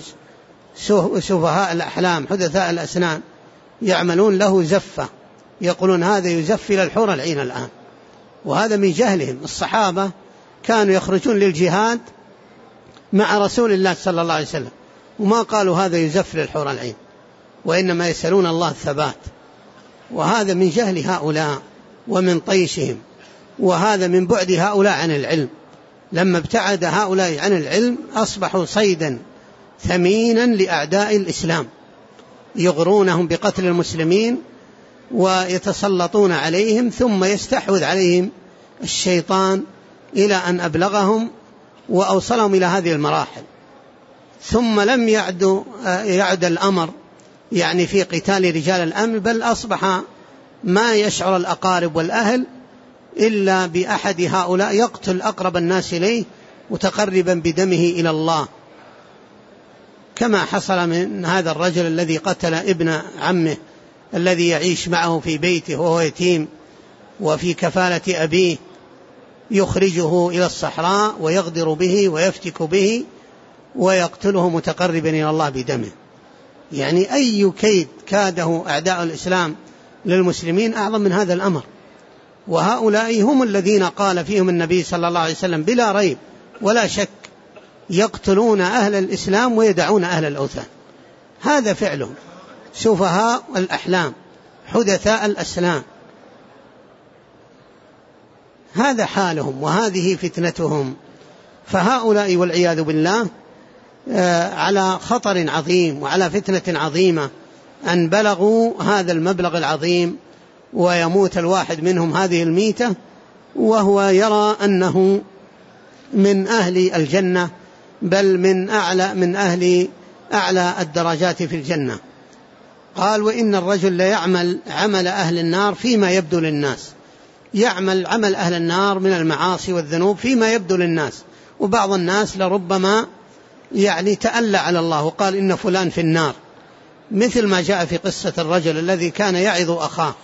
سفهاء الأحلام حدثاء الأسنان، يعملون له زفة، يقولون هذا يزف إلى الحور العين الآن. وهذا من جهلهم. الصحابة كانوا يخرجون للجهاد مع رسول الله صلى الله عليه وسلم وما قالوا هذا يزف للحور العين، وإنما يسألون الله الثبات. وهذا من جهل هؤلاء ومن طيشهم، وهذا من بعد هؤلاء عن العلم. لما ابتعد هؤلاء عن العلم أصبحوا صيدا ثمينا لأعداء الإسلام، يغرونهم بقتل المسلمين ويتسلطون عليهم، ثم يستحوذ عليهم الشيطان إلى أن أبلغهم وأوصلهم إلى هذه المراحل. ثم لم يعد الأمر يعني في قتال رجال الأمن، بل أصبح ما يشعر الأقارب والأهل إلا بأحد هؤلاء يقتل أقرب الناس إليه متقربا بدمه إلى الله، كما حصل من هذا الرجل الذي قتل ابن عمه الذي يعيش معه في بيته وهو يتيم وفي كفالة أبيه، يخرجه إلى الصحراء ويغدر به ويفتك به ويقتله متقربا إلى الله بدمه. يعني أي كيد كاده أعداء الإسلام للمسلمين أعظم من هذا الأمر. وهؤلاء هم الذين قال فيهم النبي صلى الله عليه وسلم بلا ريب ولا شك: يقتلون أهل الإسلام ويدعون أهل الأوثان. هذا فعلهم، سفهاء الأحلام حدثاء الأسنان، هذا حالهم وهذه فتنتهم. فهؤلاء والعياذ بالله على خطر عظيم وعلى فتنة عظيمة أن بلغوا هذا المبلغ العظيم، ويموت الواحد منهم هذه الميتة وهو يرى أنه من أهل الجنة، بل من أهل أعلى الدرجات في الجنة. قال: وإن الرجل ليعمل عمل أهل النار فيما يبدو للناس، يعمل عمل أهل النار من المعاصي والذنوب فيما يبدو للناس. وبعض الناس لربما يعني تألى على الله وقال إن فلان في النار، مثل ما جاء في قصة الرجل الذي كان يعظ أخاه،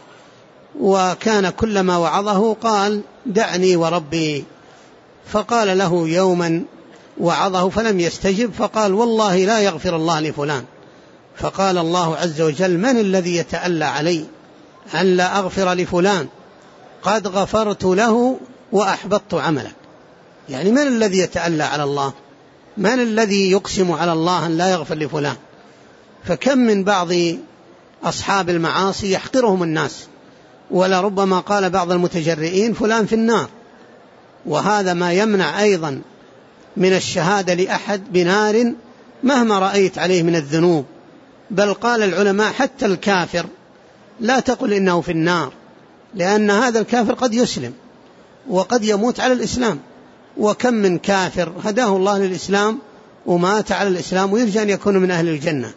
وكان كلما وعظه قال: دعني وربي. فقال له يوما وعظه فلم يستجب، فقال: والله لا يغفر الله لفلان. فقال الله عز وجل: من الذي يتألى علي أن لا أغفر لفلان؟ قد غفرت له وأحبطت عملك. يعني من الذي يتألى على الله؟ من الذي يقسم على الله أن لا يغفر لفلان؟ فكم من بعض أصحاب المعاصي يحقرهم الناس، ولربما قال بعض المتجرئين: فلان في النار. وهذا ما يمنع أيضا من الشهادة لأحد بنار مهما رأيت عليه من الذنوب. بل قال العلماء: حتى الكافر لا تقل إنه في النار، لأن هذا الكافر قد يسلم وقد يموت على الإسلام. وكم من كافر هداه الله للإسلام ومات على الإسلام ويرجى أن يكون من أهل الجنة،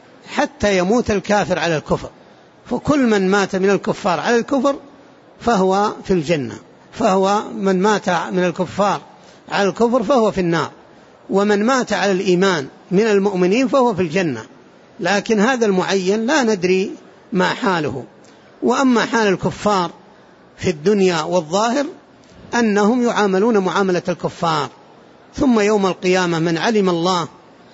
حتى يموت الكافر على الكفر. فكل من مات من الكفار على الكفر فهو في الجنة، فهو من مات من الكفار على الكفر فهو في النار، ومن مات على الإيمان من المؤمنين فهو في الجنة. لكن هذا المعين لا ندري ما حاله. وأما حال الكفار في الدنيا والظاهر أنهم يعاملون معاملة الكفار، ثم يوم القيامة من علم الله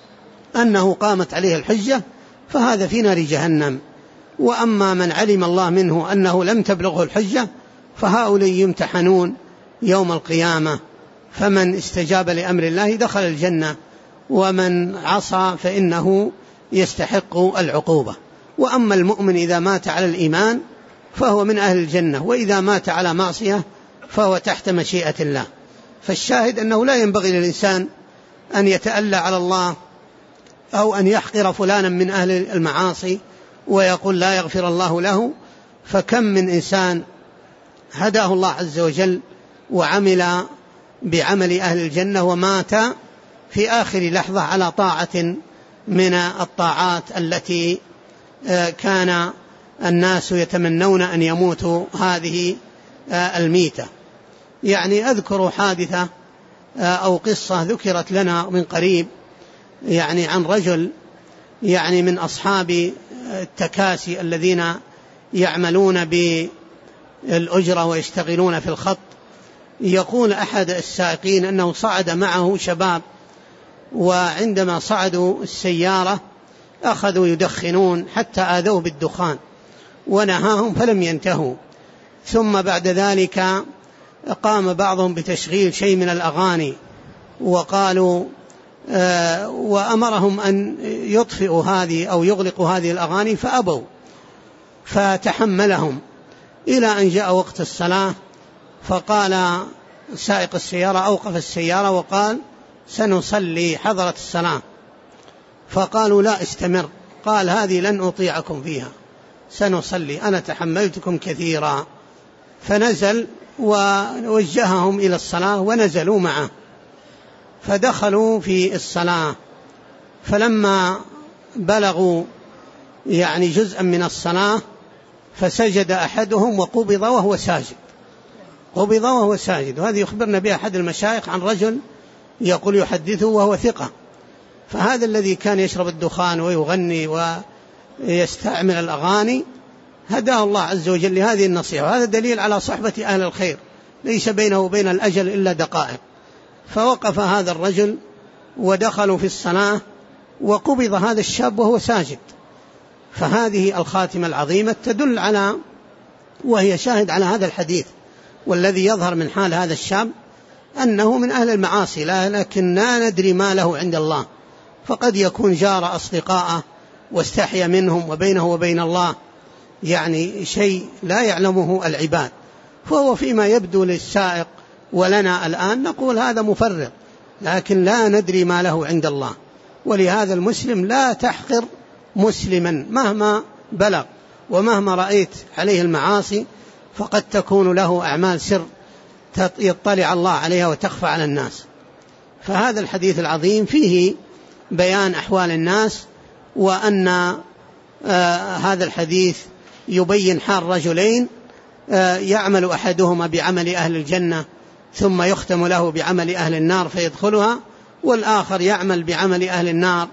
أنه قامت عليه الحجة فهذا في نار جهنم. وأما من علم الله منه أنه لم تبلغه الحجة فهؤلاء يمتحنون يوم القيامة، فمن استجاب لأمر الله دخل الجنة، ومن عصى فإنه يستحق العقوبة. وأما المؤمن إذا مات على الإيمان فهو من أهل الجنة، وإذا مات على معصية فهو تحت مشيئة الله. فالشاهد أنه لا ينبغي للإنسان أن يتألى على الله أو أن يحقر فلانا من أهل المعاصي ويقول لا يغفر الله له. فكم من إنسان هداه الله عز وجل وعمل بعمل أهل الجنة ومات في آخر لحظة على طاعة من الطاعات التي كان الناس يتمنون أن يموتوا هذه الميتة. يعني أذكر حادثة أو قصة ذكرت لنا من قريب، يعني عن رجل يعني من أصحاب التكاسي الذين يعملون بالأجرة ويشتغلون في الخط. يقول أحد السائقين أنه صعد معه شباب، وعندما صعدوا السيارة أخذوا يدخنون حتى آذوه بالدخان ونهاهم فلم ينتهوا. ثم بعد ذلك قام بعضهم بتشغيل شيء من الأغاني وقالوا وأمرهم أن يطفئوا هذه أو يغلقوا هذه الأغاني فأبوا، فتحملهم إلى أن جاء وقت الصلاة. فقال سائق السيارة أوقف السيارة وقال سنصلي حضرت الصلاة. فقالوا لا استمر. قال هذه لن أطيعكم فيها، سنصلي، أنا تحملتكم كثيرا. فنزل ووجههم إلى الصلاة ونزلوا معه، فدخلوا في الصلاة. فلما بلغوا يعني جزءا من الصلاة فسجد أحدهم وقبض وهو ساجد، قبض وهو ساجد. وهذه يخبرنا بها أحد المشايخ عن رجل يقول يحدثه وهو ثقة. فهذا الذي كان يشرب الدخان ويغني ويستعمل الأغاني هداه الله عز وجل لهذه النصيحة. وهذا دليل على صحبة أهل الخير، ليس بينه وبين الأجل إلا دقائق. فوقف هذا الرجل ودخلوا في الصلاة وقبض هذا الشاب وهو ساجد. فهذه الخاتمة العظيمة تدل على وهي شاهد على هذا الحديث. والذي يظهر من حال هذا الشاب أنه من أهل المعاصي، لكن لا ندري ما له عند الله. فقد يكون جار أصدقاءه واستحيا منهم، وبينه وبين الله يعني شيء لا يعلمه العباد. فهو فيما يبدو للسائق ولنا الآن نقول هذا مفرط، لكن لا ندري ما له عند الله. ولهذا المسلم لا تحقر مسلما مهما بلغ، ومهما رأيت عليه المعاصي فقد تكون له أعمال سر يطلع الله عليها وتخفى على الناس. فهذا الحديث العظيم فيه بيان أحوال الناس، وأن هذا الحديث يبين حال رجلين يعمل أحدهما بعمل أهل الجنة ثم يختم له بعمل أهل النار فيدخلها، والآخر يعمل بعمل أهل النار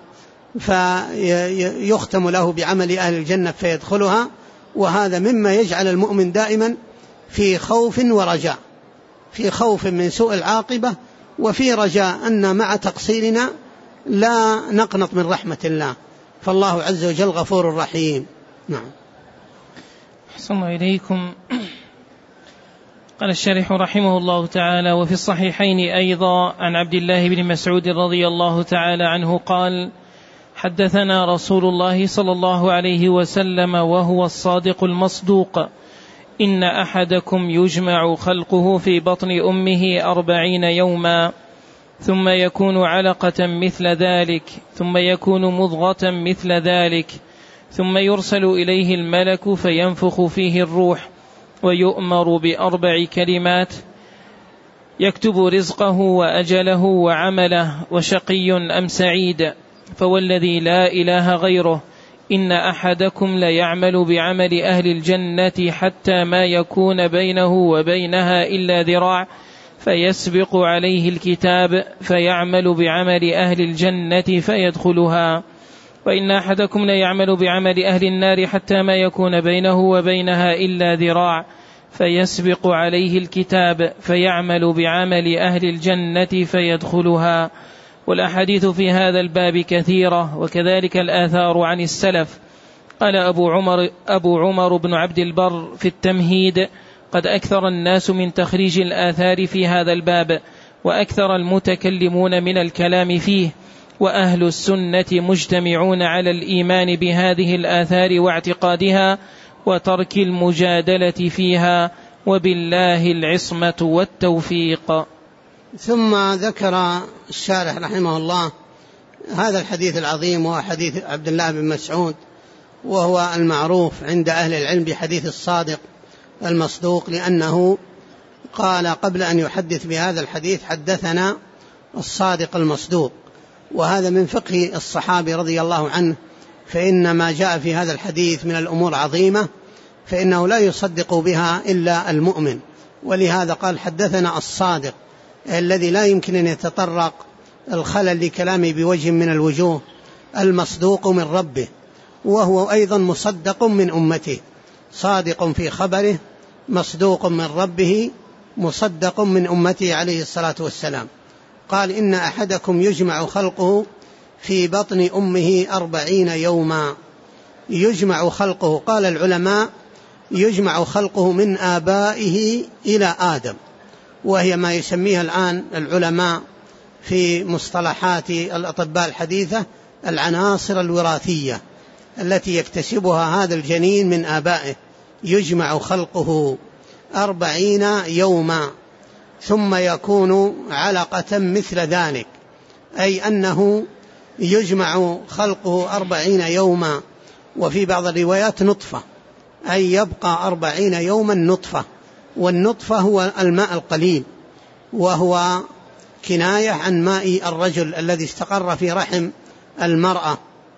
فيختم له بعمل أهل الجنة فيدخلها. وهذا مما يجعل المؤمن دائما في خوف ورجاء، في خوف من سوء العاقبة، وفي رجاء أن مع تقصيرنا لا نقنط من رحمة الله، فالله عز وجل غفور رحيم. نعم. أحسن الله إليكم. قال الشارح رحمه الله تعالى: وفي الصحيحين أيضا عن عبد الله بن مسعود رضي الله تعالى عنه قال: حدثنا رسول الله صلى الله عليه وسلم وهو الصادق المصدوق: إن أحدكم يجمع خلقه في بطن أمه 40 يوما ثم يكون علقة مثل ذلك ثم يكون مضغة مثل ذلك ثم يرسل إليه الملك فينفخ فيه الروح ويؤمر ب4 كلمات: يكتب رزقه وأجله وعمله وشقي أم سعيد. فوالذي لا إله غيره إن أحدكم ليعمل بعمل أهل الجنة حتى ما يكون بينه وبينها إلا ذراع فيسبق عليه الكتاب فيعمل بعمل أهل الجنة فيدخلها، وإن أحدكم ليعمل بعمل أهل النار حتى ما يكون بينه وبينها إلا ذراع فيسبق عليه الكتاب فيعمل بعمل أهل الجنة فيدخلها. والأحاديث في هذا الباب كثيرة، وكذلك الآثار عن السلف. قال أبو عمر بن عبد البر في التمهيد: قد أكثر الناس من تخريج الآثار في هذا الباب، وأكثر المتكلمون من الكلام فيه، وأهل السنة مجتمعون على الإيمان بهذه الآثار واعتقادها وترك المجادلة فيها، وبالله العصمة والتوفيق. ثم ذكر الشارح رحمه الله هذا الحديث العظيم، وهو حديث عبد الله بن مسعود، وهو المعروف عند أهل العلم بحديث الصادق المصدوق، لأنه قال قبل أن يحدث بهذا الحديث حدثنا الصادق المصدوق، وهذا من فقه الصحابي رضي الله عنه، فإن ما جاء في هذا الحديث من الأمور عظيمة فإنه لا يصدق بها إلا المؤمن، ولهذا قال حدثنا الصادق الذي لا يمكن أن يتطرق الخلل لكلامه بوجه من الوجوه، المصدوق من ربه، وهو أيضا مصدق من أمته، صادق في خبره مصدوق من ربه مصدق من أمته عليه الصلاة والسلام. قال إن أحدكم يجمع خلقه في بطن أمه 40 يوما. يجمع خلقه، قال العلماء يجمع خلقه من آبائه إلى آدم، وهي ما يسميها الآن العلماء في مصطلحات الأطباء الحديثة العناصر الوراثية التي يكتسبها هذا الجنين من آبائه. يجمع خلقه 40 يوما ثم يكون علقة مثل ذلك، أي أنه يجمع خلقه 40 يوما، وفي بعض الروايات نطفة، أي يبقى 40 يوما نطفة، والنطفة هو الماء القليل، وهو كناية عن ماء الرجل الذي استقر في رحم المرأة،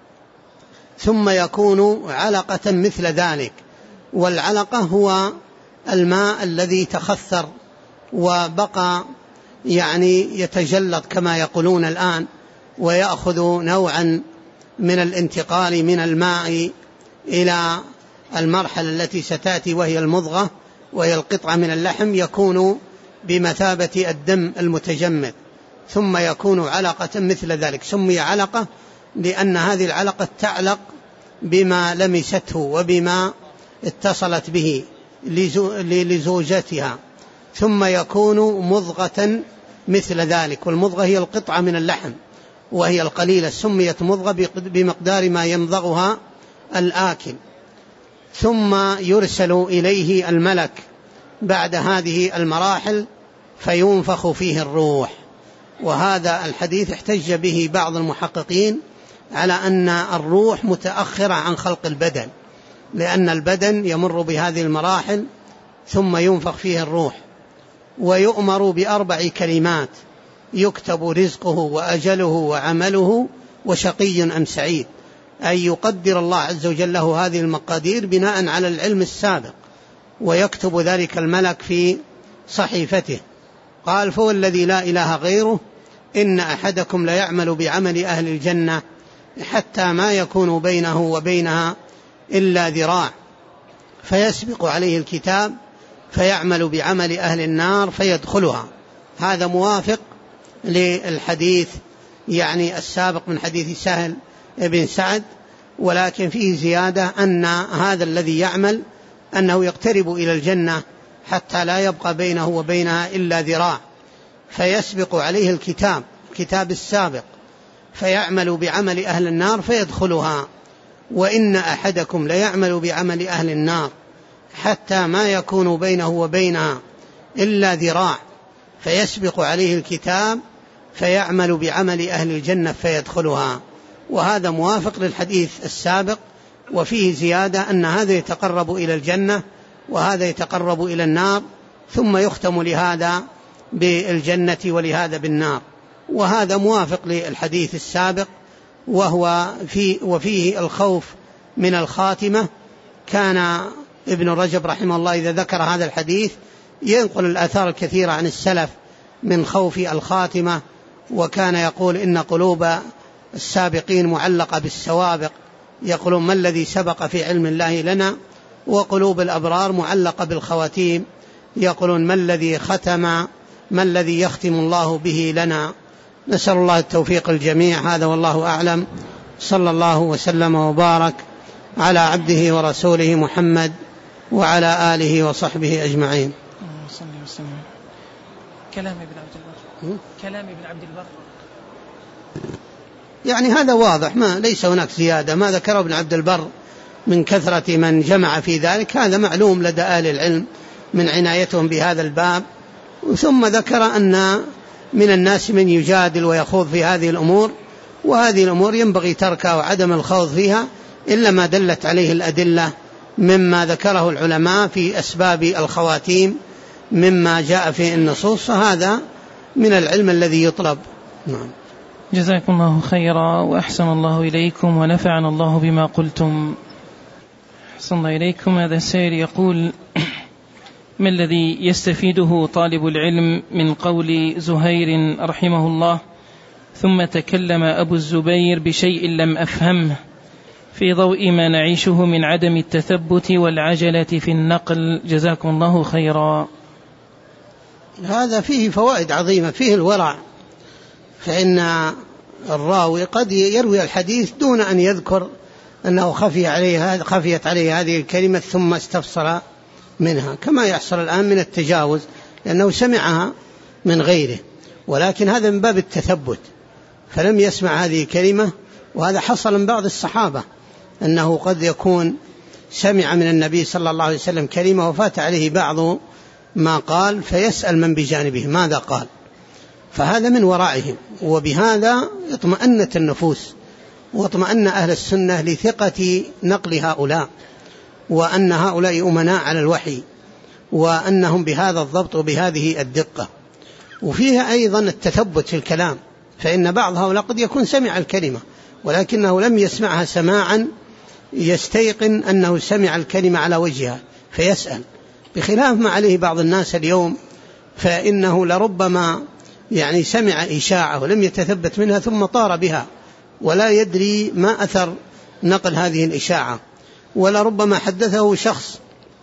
ثم يكون علقة مثل ذلك. والعلقة هو الماء الذي تخثر وبقى يعني يتجلط كما يقولون الآن، ويأخذ نوعا من الانتقال من الماء إلى المرحلة التي ستأتي وهي المضغة، وهي القطعة من اللحم، يكون بمثابة الدم المتجمد، ثم يكون علقة مثل ذلك. سمي علقة لأن هذه العلقة تعلق بما لمسته وبما اتصلت به لزوجتها، ثم يكون مضغة مثل ذلك، والمضغة هي القطعة من اللحم وهي القليلة، سميت مضغة بمقدار ما يمضغها الآكل. ثم يرسل إليه الملك بعد هذه المراحل فينفخ فيه الروح. وهذا الحديث احتج به بعض المحققين على أن الروح متأخرة عن خلق البدن، لأن البدن يمر بهذه المراحل ثم ينفخ فيه الروح، ويؤمر ب4 كلمات: يكتب رزقه وأجله وعمله وشقي أم سعيد، أي يقدر الله عز وجل له هذه المقادير بناء على العلم السابق، ويكتب ذلك الملك في صحيفته. قال: فهو الذي لا إله غيره إن أحدكم ليعمل بعمل أهل الجنة حتى ما يكون بينه وبينها إلا ذراع، فيسبق عليه الكتاب فيعمل بعمل أهل النار فيدخلها. هذا موافق للحديث يعني السابق من حديث سهل بن سعد، ولكن فيه زيادة أن هذا الذي يعمل أنه يقترب إلى الجنة حتى لا يبقى بينه وبينها إلا ذراع، فيسبق عليه الكتاب السابق فيعمل بعمل أهل النار فيدخلها. وإن أحدكم ليعمل بعمل أهل النار حتى ما يكون بينه وبينها إلا ذراع، فيسبق عليه الكتاب فيعمل بعمل أهل الجنة فيدخلها. وهذا موافق للحديث السابق، وفيه زيادة أن هذا يتقرب إلى الجنة وهذا يتقرب إلى النار، ثم يختم لهذا بالجنة ولهذا بالنار. وهذا موافق للحديث السابق، وفيه الخوف من الخاتمة. كان ابن رجب رحمه الله إذا ذكر هذا الحديث ينقل الآثار الكثيرة عن السلف من خوف الخاتمة، وكان يقول إن قلوب السابقين معلقة بالسوابق، يقولون ما الذي سبق في علم الله لنا، وقلوب الأبرار معلقة بالخواتيم، يقولون ما الذي ختم، ما الذي يختم الله به لنا. نسأل الله التوفيق الجميع. هذا والله أعلم. صلى الله وسلم وبارك على عبده ورسوله محمد وعلى آله وصحبه أجمعين. كلام ابن عبد البر. يعني هذا واضح، ما ليس هناك زيادة. ما ذكره ابن عبد البر من كثرة من جمع في ذلك هذا معلوم لدى أهل العلم من عنايتهم بهذا الباب. ثم ذكر أن من الناس من يجادل ويخوض في هذه الأمور، وهذه الأمور ينبغي تركها وعدم الخوض فيها إلا ما دلت عليه الأدلة مما ذكره العلماء في أسباب الخواتيم مما جاء في النصوص، فهذا من العلم الذي يطلب. نعم. جزاكم الله خيرا وأحسن الله إليكم ونفعنا الله بما قلتم. أحسن الله إليكم. هذا السائل يقول: ما الذي يستفيده طالب العلم من قول زهير رحمه الله ثم تكلم أبو الزبير بشيء لم أفهمه في ضوء ما نعيشه من عدم التثبت والعجلة في النقل؟ جزاكم الله خيرا. هذا فيه فوائد عظيمة، فيه الورع، فإن الراوي قد يروي الحديث دون أن يذكر أنه خفيت عليه هذه الكلمة ثم استفسر منها، كما يحصل الآن من التجاوز لأنه سمعها من غيره، ولكن هذا من باب التثبت، فلم يسمع هذه الكلمة. وهذا حصل من بعض الصحابة أنه قد يكون سمع من النبي صلى الله عليه وسلم كلمة وفات عليه بعض ما قال فيسأل من بجانبه ماذا قال، فهذا من ورائهم. وبهذا اطمأنت النفوس واطمأن أهل السنة لثقة نقل هؤلاء، وأن هؤلاء أمناء على الوحي، وأنهم بهذا الضبط وبهذه الدقة. وفيها أيضا التثبت في الكلام، فإن بعض هؤلاء قد يكون سمع الكلمة ولكنه لم يسمعها سماعا يستيقن أنه سمع الكلمة على وجهها فيسأل، بخلاف ما عليه بعض الناس اليوم، فإنه لربما يعني سمع إشاعة ولم يتثبت منها ثم طار بها ولا يدري ما أثر نقل هذه الإشاعة، ولا ربما حدثه شخص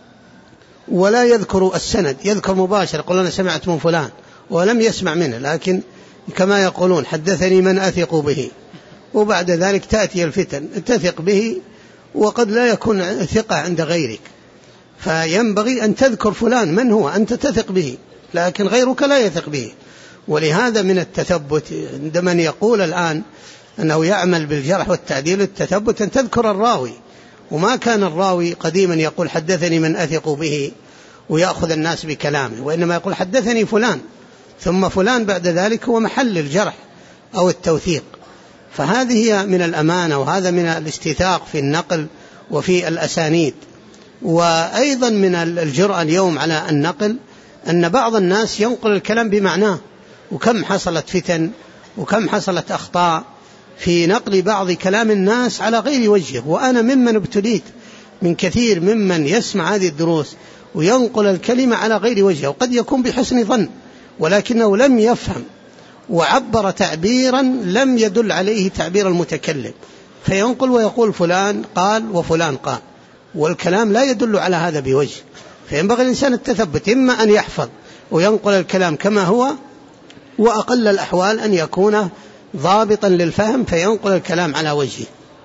ولا يذكر السند، يذكر مباشر يقول أنا سمعت من فلان ولم يسمع منه، لكن كما يقولون حدثني من أثق به، وبعد ذلك تأتي الفتن تثق به وقد لا يكون ثقة عند غيرك، فينبغي أن تذكر فلان من هو أنت تثق به لكن غيرك لا يثق به. ولهذا من التثبت عند من يقول الآن أنه يعمل بالجرح والتعديل التثبت أن تذكر الراوي، وما كان الراوي قديما يقول حدثني من أثق به ويأخذ الناس بكلامه، وإنما يقول حدثني فلان ثم فلان بعد ذلك هو محل الجرح أو التوثيق. فهذه هي من الأمانة، وهذا من الاستيثاق في النقل وفي الأسانيد. وأيضا من الجرأة اليوم على النقل أن بعض الناس ينقل الكلام بمعناه، وكم حصلت فتن وكم حصلت أخطاء في نقل بعض كلام الناس على غير وجهه. وأنا ممن ابتليت من كثير ممن يسمع هذه الدروس وينقل الكلمة على غير وجهه، وقد يكون بحسن ظن ولكنه لم يفهم وعبر تعبيرا لم يدل عليه تعبير المتكلم، فينقل ويقول فلان قال وفلان قال، والكلام لا يدل على هذا بوجه. فينبغي الإنسان التثبت، إما أن يحفظ وينقل الكلام كما هو، وأقل الأحوال أن يكون ضابطا للفهم فينقل الكلام على وجهه.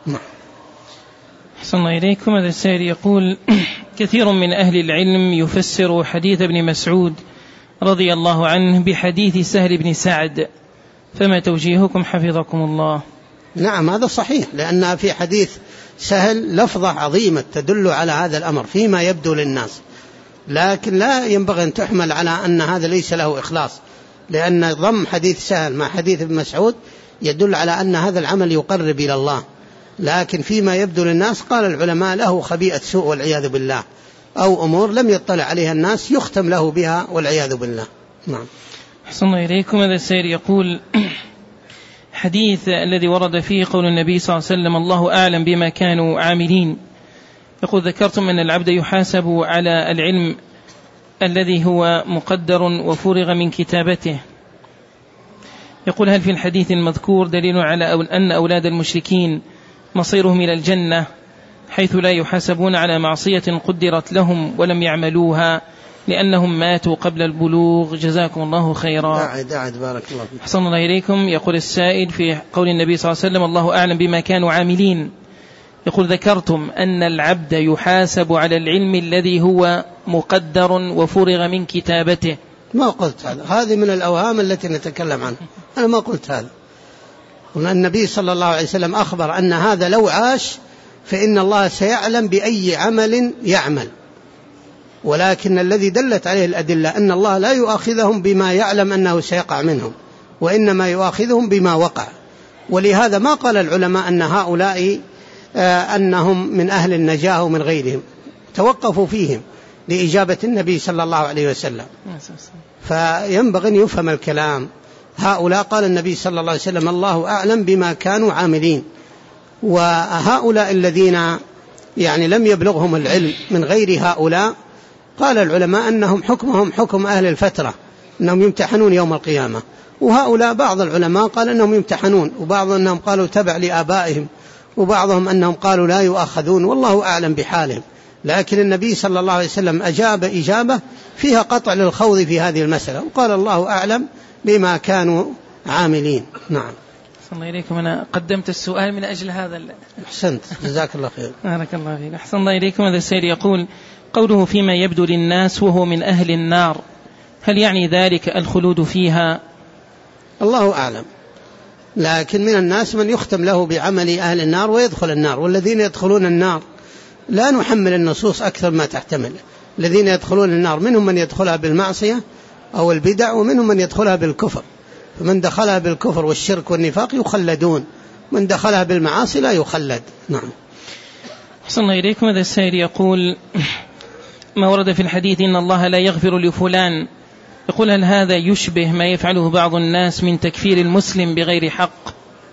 أحسن الله إليكم. هذا السائل يقول: كثير من أهل العلم يفسر حديث ابن مسعود رضي الله عنه بحديث سهل بن سعد، فما توجيهكم حفظكم الله؟ نعم هذا صحيح، لأن في حديث سهل لفظة عظيمة تدل على هذا الأمر فيما يبدو للناس، لكن لا ينبغي أن تحمل على أن هذا ليس له إخلاص، لأن ضم حديث سهل مع حديث ابن مسعود يدل على أن هذا العمل يقرب إلى الله، لكن فيما يبدو للناس قال العلماء له خبيئة سوء والعياذ بالله، أو أمور لم يطلع عليها الناس يختم له بها والعياذ بالله. نعم. أحسن الله إليكم. هذا السائل يقول: حديث الذي ورد فيه قول النبي صلى الله عليه وسلم الله أعلم بما كانوا عاملين، يقول: ذكرتم أن العبد يحاسب على العلم الذي هو مقدر وفرغ من كتابته، يقول: هل في الحديث المذكور دليل على أن أولاد المشركين مصيرهم إلى الجنة حيث لا يحاسبون على معصية قدرت لهم ولم يعملوها لأنهم ماتوا قبل البلوغ؟ جزاكم الله خيرا. أعد بارك الله فيك. أحسن الله إليكم. يقول السائل في قول النبي صلى الله عليه وسلم الله أعلم بما كانوا عاملين، يقول: ذكرتم أن العبد يحاسب على العلم الذي هو مقدر وفرغ من كتابته. ما قلت هذا، هذه من الأوهام التي نتكلم عنها، أنا ما قلت هذا. النبي صلى الله عليه وسلم أخبر أن هذا لو عاش فإن الله سيعلم بأي عمل يعمل، ولكن الذي دلت عليه الأدلة أن الله لا يؤاخذهم بما يعلم أنه سيقع منهم، وإنما يؤاخذهم بما وقع. ولهذا ما قال العلماء أن هؤلاء أنهم من أهل النجاة ومن غيرهم، توقفوا فيهم لإجابة النبي صلى الله عليه وسلم. فينبغي أن يفهم الكلام. هؤلاء قال النبي صلى الله عليه وسلم الله أعلم بما كانوا عاملين، وهؤلاء الذين يعني لم يبلغهم العلم من غير هؤلاء قال العلماء أنهم حكمهم حكم أهل الفترة، أنهم يمتحنون يوم القيامة. وهؤلاء بعض العلماء قال أنهم يمتحنون، وبعض أنهم قالوا تبع لآبائهم، وبعضهم أنهم قالوا لا يؤاخذون، والله أعلم بحالهم. لكن النبي صلى الله عليه وسلم أجاب إجابة فيها قطع للخوض في هذه المسألة، وقال الله أعلم بما كانوا عاملين. نعم. أحسن الله إليكم. أنا قدمت السؤال من أجل هذا. أحسنت، جزاك الله خير. بارك الله فيك. أحسن الله إليكم. هذا السائل يقول قوله فيما يبدو للناس وهو من أهل النار، هل يعني ذلك الخلود فيها؟ الله أعلم، لكن من الناس من يختم له بعمل أهل النار ويدخل النار، والذين يدخلون النار لا نحمل النصوص أكثر ما تحتمل. الذين يدخلون النار منهم من يدخلها بالمعصية أو البدع، ومنهم من يدخلها بالكفر، فمن دخلها بالكفر والشرك والنفاق يخلدون، من دخلها بالمعاصي لا يخلد. نعم. أحسن الله إليكم. هذا السائل يقول ما ورد في الحديث إن الله لا يغفر لفلان، يقول هل هذا يشبه ما يفعله بعض الناس من تكفير المسلم بغير حق؟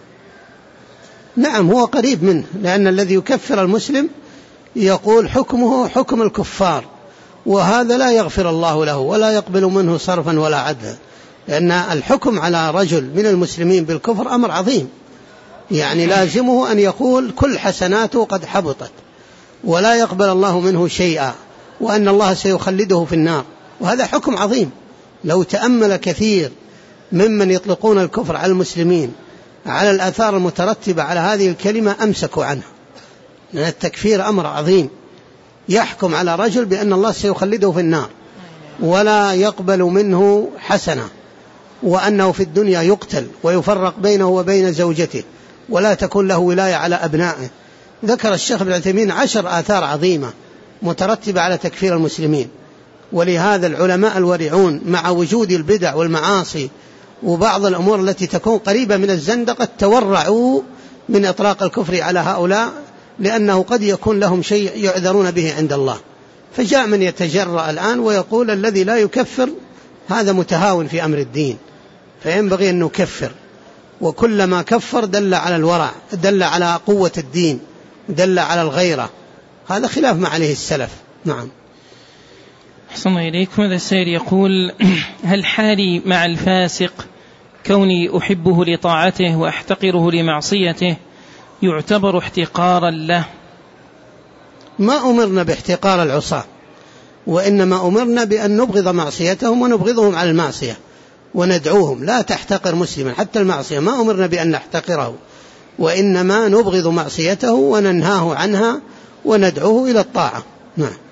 نعم، هو قريب منه، لأن الذي يكفر المسلم يقول حكمه حكم الكفار، وهذا لا يغفر الله له ولا يقبل منه صرفا ولا عدلا، لأن الحكم على رجل من المسلمين بالكفر أمر عظيم، يعني لازمه أن يقول كل حسناته قد حبطت ولا يقبل الله منه شيئا، وأن الله سيخلده في النار، وهذا حكم عظيم. لو تأمل كثير ممن يطلقون الكفر على المسلمين على الآثار المترتبة على هذه الكلمة أمسكوا عنها، لأن التكفير أمر عظيم، يحكم على رجل بأن الله سيخلده في النار ولا يقبل منه حسنة، وأنه في الدنيا يقتل ويفرق بينه وبين زوجته ولا تكون له ولاية على أبنائه. ذكر الشيخ ابن عثيمين 10 آثار عظيمة مترتبة على تكفير المسلمين. ولهذا العلماء الورعون مع وجود البدع والمعاصي وبعض الأمور التي تكون قريبة من الزندقة تورعوا من إطلاق الكفر على هؤلاء، لأنه قد يكون لهم شيء يعذرون به عند الله. فجاء من يتجرأ الآن ويقول الذي لا يكفر هذا متهاون في أمر الدين، فينبغي أن نكفر، وكلما كفر دل على الورع، دل على قوة الدين، دل على الغيرة، هذا خلاف ما عليه السلف. نعم. أحسن الله إليكم. هذا السائل يقول هل حالي مع الفاسق كوني أحبه لطاعته وأحتقره لمعصيته يعتبر احتقارا له؟ ما أمرنا باحتقار العصاة، وإنما أمرنا بأن نبغض معصيتهم ونبغضهم على المعصية وندعوهم. لا تحتقر مسلما حتى المعصية، ما أمرنا بأن نحتقره، وإنما نبغض معصيته وننهاه عنها وندعوه إلى الطاعة. نعم.